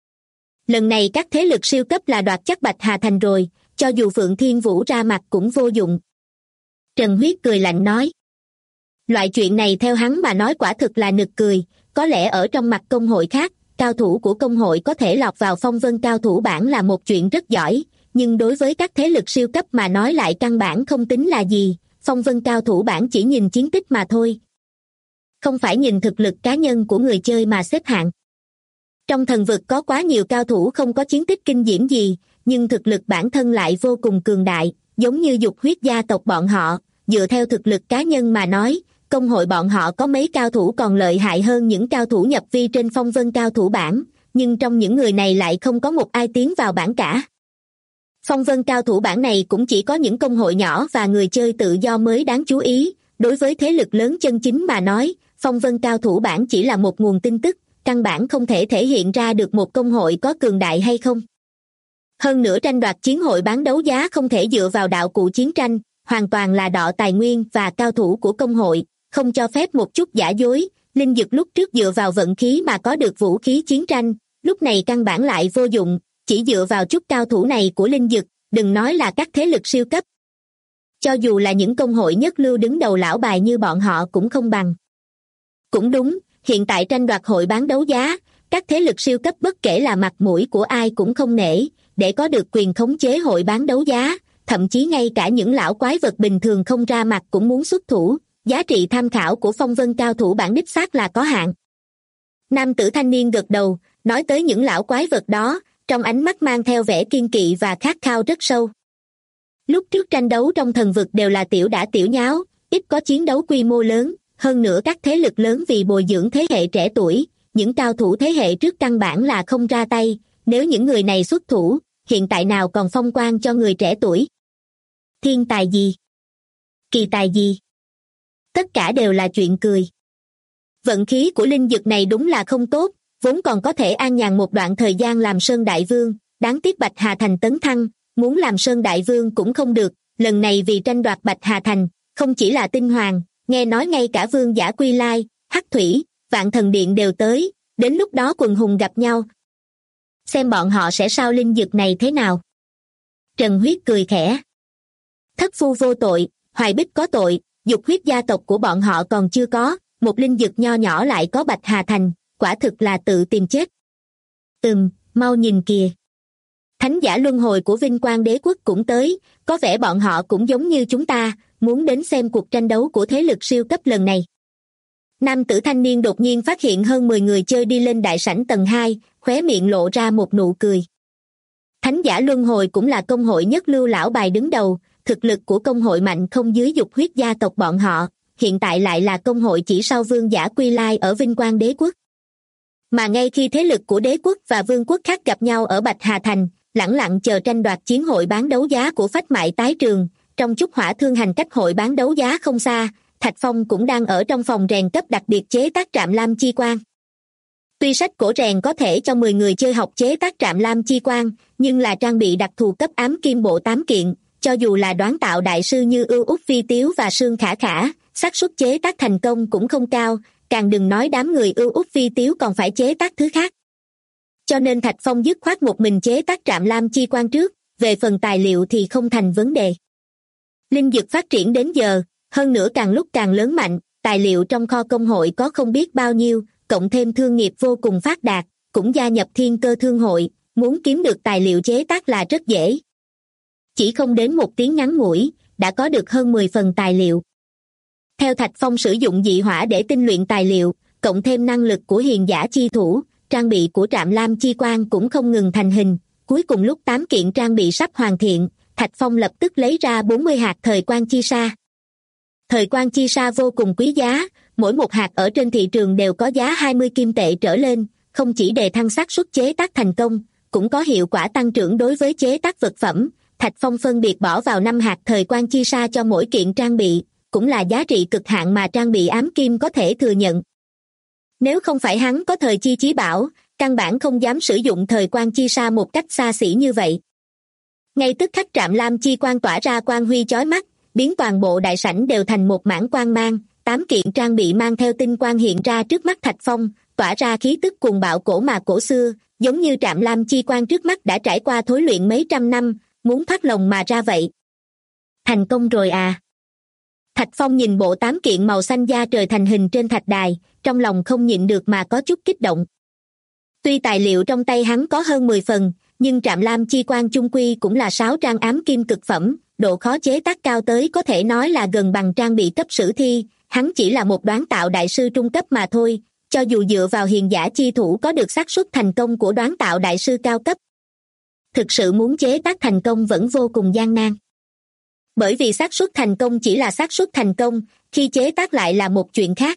Lần này các thế lực siêu cấp là đoạt chắc Bạch Hà Thành rồi, cho dù Phượng Thiên Vũ ra mặt cũng vô dụng. Trần Huyết cười lạnh nói. Loại chuyện này theo hắn mà nói quả thực là nực cười, có lẽ ở trong mặt công hội khác, cao thủ của công hội có thể lọt vào phong vân cao thủ bảng là một chuyện rất giỏi, nhưng đối với các thế lực siêu cấp mà nói lại căn bản không tính là gì, phong vân cao thủ bảng chỉ nhìn chiến tích mà thôi. Không phải nhìn thực lực cá nhân của người chơi mà xếp hạng. Trong thần vực có quá nhiều cao thủ không có chiến tích kinh diễm gì, nhưng thực lực bản thân lại vô cùng cường đại, giống như dục huyết gia tộc bọn họ, dựa theo thực lực cá nhân mà nói, công hội bọn họ có mấy cao thủ còn lợi hại hơn những cao thủ nhập vi trên phong vân cao thủ bảng, nhưng trong những người này lại không có một ai tiến vào bảng cả. Phong vân cao thủ bảng này cũng chỉ có những công hội nhỏ và người chơi tự do mới đáng chú ý, đối với thế lực lớn chân chính mà nói, phong vân cao thủ bảng chỉ là một nguồn tin tức, căn bản không thể thể hiện ra được một công hội có cường đại hay không. Hơn nữa tranh đoạt chiến hội bán đấu giá không thể dựa vào đạo cụ chiến tranh, hoàn toàn là đọ tài nguyên và cao thủ của công hội, không cho phép một chút giả dối. Linh dực lúc trước dựa vào vận khí mà có được vũ khí chiến tranh, lúc này căn bản lại vô dụng, chỉ dựa vào chút cao thủ này của linh dực, đừng nói là các thế lực siêu cấp. Cho dù là những công hội nhất lưu đứng đầu lão bài như bọn họ cũng không bằng. Cũng đúng, hiện tại tranh đoạt hội bán đấu giá, các thế lực siêu cấp bất kể là mặt mũi của ai cũng không nể, để có được quyền khống chế hội bán đấu giá, thậm chí ngay cả những lão quái vật bình thường không ra mặt cũng muốn xuất thủ, giá trị tham khảo của phong vân cao thủ bản đích xác là có hạn. Nam tử thanh niên gật đầu, nói tới những lão quái vật đó, trong ánh mắt mang theo vẻ kiên kỵ và khát khao rất sâu. Lúc trước tranh đấu trong thần vực đều là tiểu đả tiểu nháo, ít có chiến đấu quy mô lớn, hơn nữa các thế lực lớn vì bồi dưỡng thế hệ trẻ tuổi, những cao thủ thế hệ trước căn bản là không ra tay, nếu những người này xuất thủ, hiện tại nào còn phong quang cho người trẻ tuổi. Thiên tài gì? Kỳ tài gì? Tất cả đều là chuyện cười. Vận khí của linh dực này đúng là không tốt, vốn còn có thể an nhàn một đoạn thời gian làm Sơn Đại Vương, đáng tiếc Bạch Hà Thành tấn thăng, muốn làm Sơn Đại Vương cũng không được, lần này vì tranh đoạt Bạch Hà Thành, không chỉ là tinh hoàng, nghe nói ngay cả Vương Giả Quy Lai, Hắc Thủy, Vạn Thần Điện đều tới, đến lúc đó quần hùng gặp nhau. Xem bọn họ sẽ sao linh dực này thế nào. Trần Huyết cười khẽ. Thất phu vô tội, Hoài Bích có tội, dục huyết gia tộc của bọn họ còn chưa có, một linh dực nho nhỏ lại có Bạch Hà Thành, quả thực là tự tìm chết. Mau nhìn kìa. Thánh giả luân hồi của Vinh Quang Đế Quốc cũng tới, có vẻ bọn họ cũng giống như chúng ta, muốn đến xem cuộc tranh đấu của thế lực siêu cấp lần này. Nam tử thanh niên đột nhiên phát hiện hơn 10 người chơi đi lên đại sảnh tầng 2, khóe miệng lộ ra một nụ cười. Thánh giả luân hồi cũng là công hội nhất lưu lão bài đứng đầu, thực lực của công hội mạnh không dưới dục huyết gia tộc bọn họ, hiện tại lại là công hội chỉ sau Vương Giả Quy Lai ở Vinh Quang Đế Quốc. Mà ngay khi thế lực của đế quốc và vương quốc khác gặp nhau ở Bạch Hà Thành, lẳng lặng chờ tranh đoạt chiến hội bán đấu giá của Phách Mại Tái Trường, trong chút hỏa thương hành cách hội bán đấu giá không xa, Thạch Phong cũng đang ở trong phòng rèn cấp đặc biệt chế tác trạm lam chi quang. Tuy sách cổ rèn có thể cho 10 người chơi học chế tác trạm lam chi quang, nhưng là trang bị đặc thù cấp ám kim bộ 8 kiện, cho dù là đoán tạo đại sư như Ưu Úc Phi Tiếu và Sương Khả Khả, xác suất chế tác thành công cũng không cao, càng đừng nói đám người Ưu Úc Phi Tiếu còn phải chế tác thứ khác. Cho nên Thạch Phong dứt khoát một mình chế tác trạm lam chi quang trước, về phần tài liệu thì không thành vấn đề. Linh dược phát triển đến giờ, hơn nữa càng lúc càng lớn mạnh, tài liệu trong kho công hội có không biết bao nhiêu, cộng thêm thương nghiệp vô cùng phát đạt, cũng gia nhập Thiên Cơ Thương hội, muốn kiếm được tài liệu chế tác là rất dễ. Chỉ không đến một tiếng ngắn ngủi, đã có được hơn 10 phần tài liệu. Theo Thạch Phong sử dụng dị hỏa để tinh luyện tài liệu, cộng thêm năng lực của hiền giả chi thủ, trang bị của Trạm Lam chi quang cũng không ngừng thành hình. Cuối cùng lúc 8 kiện trang bị sắp hoàn thiện, Thạch Phong lập tức lấy ra 40 hạt thời quang chi sa. Thời quang chi sa vô cùng quý giá, mỗi một hạt ở trên thị trường đều có giá 20 kim tệ trở lên, không chỉ đề thăng xác suất chế tác thành công, cũng có hiệu quả tăng trưởng đối với chế tác vật phẩm. Thạch Phong phân biệt bỏ vào 5 hạt thời quang chi sa cho mỗi kiện trang bị, cũng là giá trị cực hạn mà trang bị ám kim có thể thừa nhận. Nếu không phải hắn có thời chi chí bảo, căn bản không dám sử dụng thời quang chi sa một cách xa xỉ như vậy. Ngay tức khắc Trạm Lam chi quang tỏa ra quang huy chói mắt, biến toàn bộ đại sảnh đều thành một mảng quang mang, 8 kiện trang bị mang theo tinh quang hiện ra trước mắt Thạch Phong, tỏa ra khí tức cuồng bạo cổ mà cổ xưa, giống như Trạm Lam chi quang trước mắt đã trải qua thối luyện mấy trăm năm, muốn thoát lồng mà ra vậy. Thành công rồi à? Thạch Phong nhìn bộ 8 kiện màu xanh da trời thành hình trên thạch đài, trong lòng không nhịn được mà có chút kích động. Tuy tài liệu trong tay hắn có hơn 10 phần, nhưng Trạm Lam chi quang chung quy cũng là 6 trang ám kim cực phẩm, độ khó chế tác cao tới có thể nói là gần bằng trang bị cấp sử thi, hắn chỉ là một đoán tạo đại sư trung cấp mà thôi, cho dù dựa vào hiền giả chi thủ có được xác suất thành công của đoán tạo đại sư cao cấp. Thực sự muốn chế tác thành công vẫn vô cùng gian nan. Bởi vì xác suất thành công chỉ là xác suất thành công, khi chế tác lại là một chuyện khác.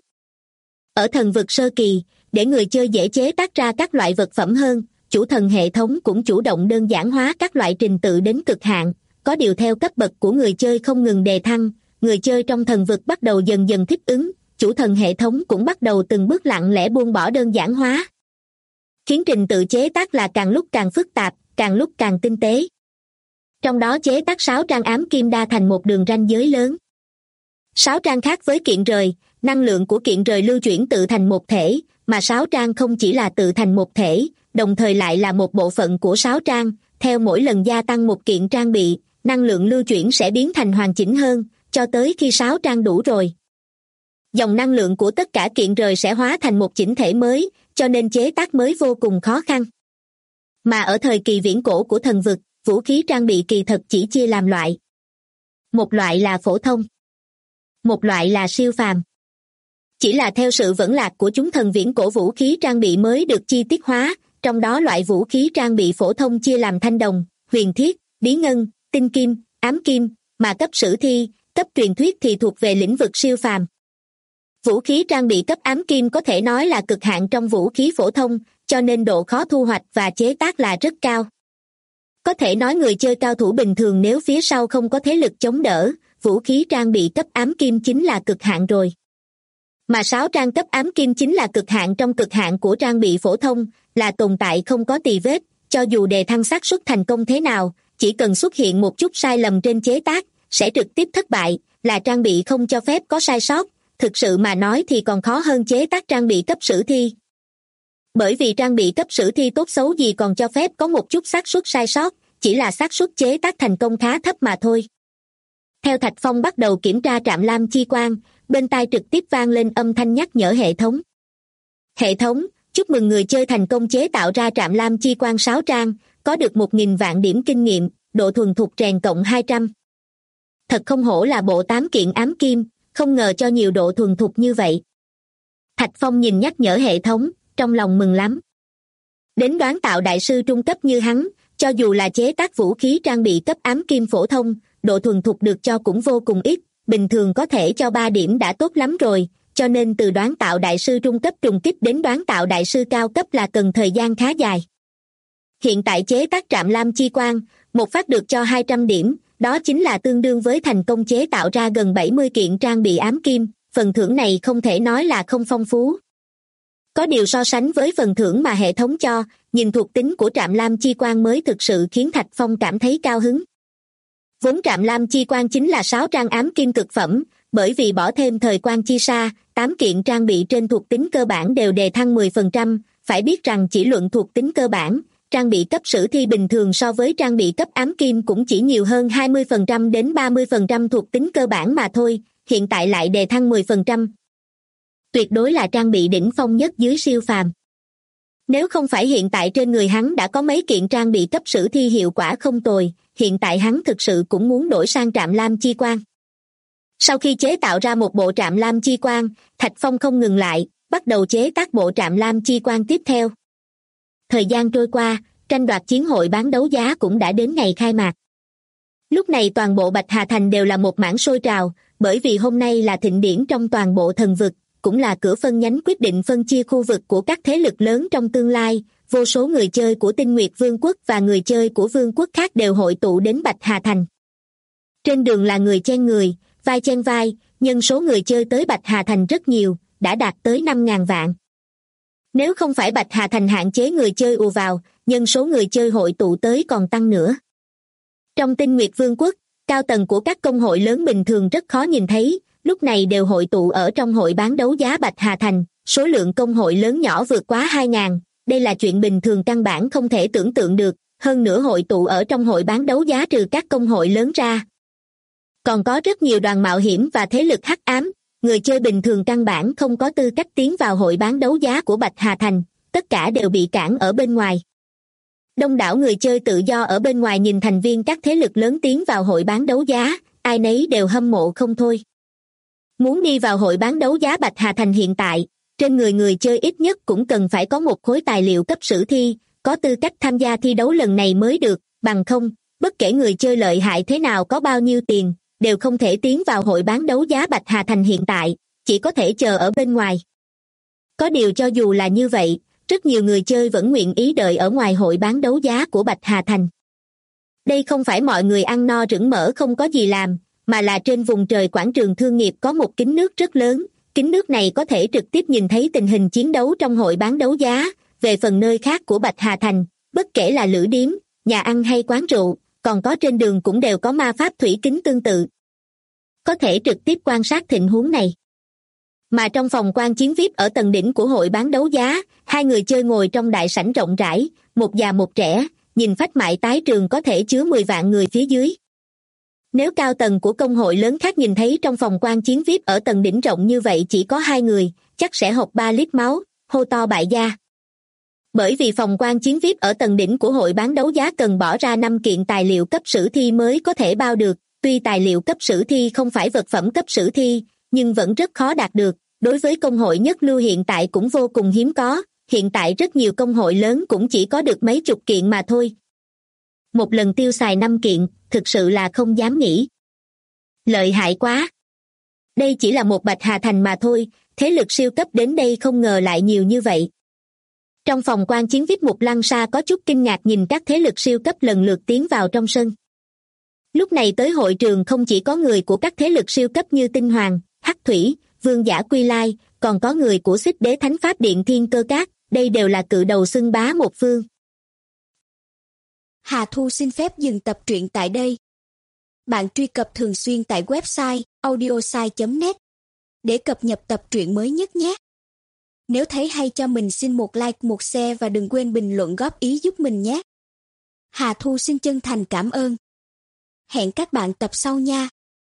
Ở thần vực sơ kỳ, để người chơi dễ chế tác ra các loại vật phẩm hơn, chủ thần hệ thống cũng chủ động đơn giản hóa các loại trình tự đến cực hạn, có điều theo cấp bậc của người chơi không ngừng đề thăng, người chơi trong thần vực bắt đầu dần dần thích ứng, chủ thần hệ thống cũng bắt đầu từng bước lặng lẽ buông bỏ đơn giản hóa. Khiến trình tự chế tác là càng lúc càng phức tạp, càng lúc càng tinh tế. Trong đó chế tác 6 trang ám kim đa thành một đường ranh giới lớn. 6 trang khác với kiện rời, năng lượng của kiện rời lưu chuyển tự thành một thể, mà 6 trang không chỉ là tự thành một thể, đồng thời lại là một bộ phận của 6 trang, theo mỗi lần gia tăng một kiện trang bị, năng lượng lưu chuyển sẽ biến thành hoàn chỉnh hơn, cho tới khi 6 trang đủ rồi. Dòng năng lượng của tất cả kiện rời sẽ hóa thành một chỉnh thể mới, cho nên chế tác mới vô cùng khó khăn. Mà ở thời kỳ viễn cổ của thần vực, vũ khí trang bị kỳ thật chỉ chia làm loại. Một loại là phổ thông, một loại là siêu phàm. Chỉ là theo sự vẫn lạc của chúng thần viễn cổ vũ khí trang bị mới được chi tiết hóa, trong đó loại vũ khí trang bị phổ thông chia làm thanh đồng, huyền thiết, bí ngân, tinh kim, ám kim, mà cấp sử thi, cấp truyền thuyết thì thuộc về lĩnh vực siêu phàm. Vũ khí trang bị cấp ám kim có thể nói là cực hạn trong vũ khí phổ thông, cho nên độ khó thu hoạch và chế tác là rất cao. Có thể nói người chơi cao thủ bình thường nếu phía sau không có thế lực chống đỡ, vũ khí trang bị cấp ám kim chính là cực hạn rồi. Mà 6 trang cấp ám kim chính là cực hạn trong cực hạn của trang bị phổ thông, là tồn tại không có tì vết, cho dù đề thăng xác suất thành công thế nào, chỉ cần xuất hiện một chút sai lầm trên chế tác, sẽ trực tiếp thất bại, là trang bị không cho phép có sai sót, thực sự mà nói thì còn khó hơn chế tác trang bị cấp sử thi. Bởi vì trang bị cấp sử thi tốt xấu gì còn cho phép có một chút xác suất sai sót, chỉ là xác suất chế tác thành công khá thấp mà thôi. Theo Thạch Phong bắt đầu kiểm tra Trạm Lam chi quang, bên tai trực tiếp vang lên âm thanh nhắc nhở hệ thống. Hệ thống, chúc mừng người chơi thành công chế tạo ra Trạm Lam chi quang 6 trang, có được 1.000 vạn điểm kinh nghiệm, độ thuần thục rèn cộng 200. Thật không hổ là bộ 8 kiện ám kim, không ngờ cho nhiều độ thuần thục như vậy. Thạch Phong nhìn nhắc nhở hệ thống, trong lòng mừng lắm. Đến đoán tạo đại sư trung cấp như hắn, cho dù là chế tác vũ khí trang bị cấp ám kim phổ thông, độ thuần thục được cho cũng vô cùng ít, bình thường có thể cho 3 điểm đã tốt lắm rồi, cho nên từ đoán tạo đại sư trung cấp trùng kích đến đoán tạo đại sư cao cấp là cần thời gian khá dài. Hiện tại chế tác Trạm Lam chi quang, một phát được cho 200 điểm, đó chính là tương đương với thành công chế tạo ra gần 70 kiện trang bị ám kim, phần thưởng này không thể nói là không phong phú. Có điều so sánh với phần thưởng mà hệ thống cho, nhìn thuộc tính của Trạm Lam chi quang mới thực sự khiến Thạch Phong cảm thấy cao hứng. Vốn Trạm Lam chi quang chính là 6 trang ám kim cực phẩm, bởi vì bỏ thêm thời quang chi sa, 8 kiện trang bị trên thuộc tính cơ bản đều đề thăng 10%, phải biết rằng chỉ luận thuộc tính cơ bản, trang bị cấp sử thi bình thường so với trang bị cấp ám kim cũng chỉ nhiều hơn 20% đến 30% thuộc tính cơ bản mà thôi, hiện tại lại đề thăng 10%. Tuyệt đối là trang bị đỉnh phong nhất dưới siêu phàm. Nếu không phải hiện tại trên người hắn đã có mấy kiện trang bị cấp sử thi hiệu quả không tồi, hiện tại hắn thực sự cũng muốn đổi sang Trạm Lam chi quang. Sau khi chế tạo ra một bộ Trạm Lam chi quang, Thạch Phong không ngừng lại, bắt đầu chế tác bộ trạm lam chi quan tiếp theo. Thời gian trôi qua, tranh đoạt chiến hội bán đấu giá cũng đã đến ngày khai mạc. Lúc này toàn bộ Bạch Hà Thành đều là một mảng sôi trào, bởi vì hôm nay là thịnh điển trong toàn bộ thần vực, cũng là cửa phân nhánh quyết định phân chia khu vực của các thế lực lớn trong tương lai. Vô số người chơi của Tinh Nguyệt Vương quốc và người chơi của vương quốc khác đều hội tụ đến Bạch Hà Thành. Trên đường là người chen người, vai chen vai, nhân số người chơi tới Bạch Hà Thành rất nhiều, đã đạt tới 5.000 vạn. Nếu không phải Bạch Hà Thành hạn chế người chơi ùa vào, nhân số người chơi hội tụ tới còn tăng nữa. Trong Tinh Nguyệt Vương quốc, cao tầng của các công hội lớn bình thường rất khó nhìn thấy, lúc này đều hội tụ ở trong hội bán đấu giá Bạch Hà Thành, số lượng công hội lớn nhỏ vượt quá 2.000, đây là chuyện bình thường căn bản không thể tưởng tượng được, hơn nữa hội tụ ở trong hội bán đấu giá trừ các công hội lớn ra. Còn có rất nhiều đoàn mạo hiểm và thế lực hắc ám, người chơi bình thường căn bản không có tư cách tiến vào hội bán đấu giá của Bạch Hà Thành, tất cả đều bị cản ở bên ngoài. Đông đảo người chơi tự do ở bên ngoài nhìn thành viên các thế lực lớn tiến vào hội bán đấu giá, ai nấy đều hâm mộ không thôi. Muốn đi vào hội bán đấu giá Bạch Hà Thành hiện tại, trên người người chơi ít nhất cũng cần phải có một khối tài liệu cấp sử thi, có tư cách tham gia thi đấu lần này mới được, bằng không, bất kể người chơi lợi hại thế nào có bao nhiêu tiền, đều không thể tiến vào hội bán đấu giá Bạch Hà Thành hiện tại, chỉ có thể chờ ở bên ngoài. Có điều cho dù là như vậy, rất nhiều người chơi vẫn nguyện ý đợi ở ngoài hội bán đấu giá của Bạch Hà Thành. Đây không phải mọi người ăn no rửng mỡ không có gì làm, mà là trên vùng trời quảng trường thương nghiệp có một kính nước rất lớn, kính nước này có thể trực tiếp nhìn thấy tình hình chiến đấu trong hội bán đấu giá. Về phần nơi khác của Bạch Hà Thành, bất kể là lữ điếm, nhà ăn hay quán rượu, còn có trên đường cũng đều có ma pháp thủy kính tương tự, có thể trực tiếp quan sát tình huống này. Mà trong phòng quan chiến VIP ở tầng đỉnh của hội bán đấu giá, hai người chơi ngồi trong đại sảnh rộng rãi, một già một trẻ, nhìn phách mại tái trường có thể chứa 10 vạn người phía dưới. Nếu cao tầng của công hội lớn khác nhìn thấy trong phòng quan chiến VIP ở tầng đỉnh rộng như vậy chỉ có 2 người, chắc sẽ hộc 3 lít máu, hô to bại gia. Bởi vì phòng quan chiến VIP ở tầng đỉnh của hội bán đấu giá cần bỏ ra 5 kiện tài liệu cấp sử thi mới có thể bao được, tuy tài liệu cấp sử thi không phải vật phẩm cấp sử thi, nhưng vẫn rất khó đạt được, đối với công hội nhất lưu hiện tại cũng vô cùng hiếm có, hiện tại rất nhiều công hội lớn cũng chỉ có được mấy chục kiện mà thôi. Một lần tiêu xài 5 kiện, thực sự là không dám nghĩ. Lợi hại quá! Đây chỉ là một Bạch Hà Thành mà thôi, thế lực siêu cấp đến đây không ngờ lại nhiều như vậy. Trong phòng quan chiến VIP Mục Lăng Sa có chút kinh ngạc nhìn các thế lực siêu cấp lần lượt tiến vào trong sân. Lúc này tới hội trường không chỉ có người của các thế lực siêu cấp như Tinh Hoàng, Hắc Thủy, Vương Giả Quy Lai, còn có người của Xích Đế Thánh Pháp Điện Thiên Cơ Các, đây đều là cự đầu xưng bá một phương. Hà Thu xin phép dừng tập truyện tại đây. Bạn truy cập thường xuyên tại website audiosai.net để cập nhật tập truyện mới nhất nhé. Nếu thấy hay cho mình xin một like, một share và đừng quên bình luận góp ý giúp mình nhé. Hà Thu xin chân thành cảm ơn. Hẹn các bạn tập sau nha.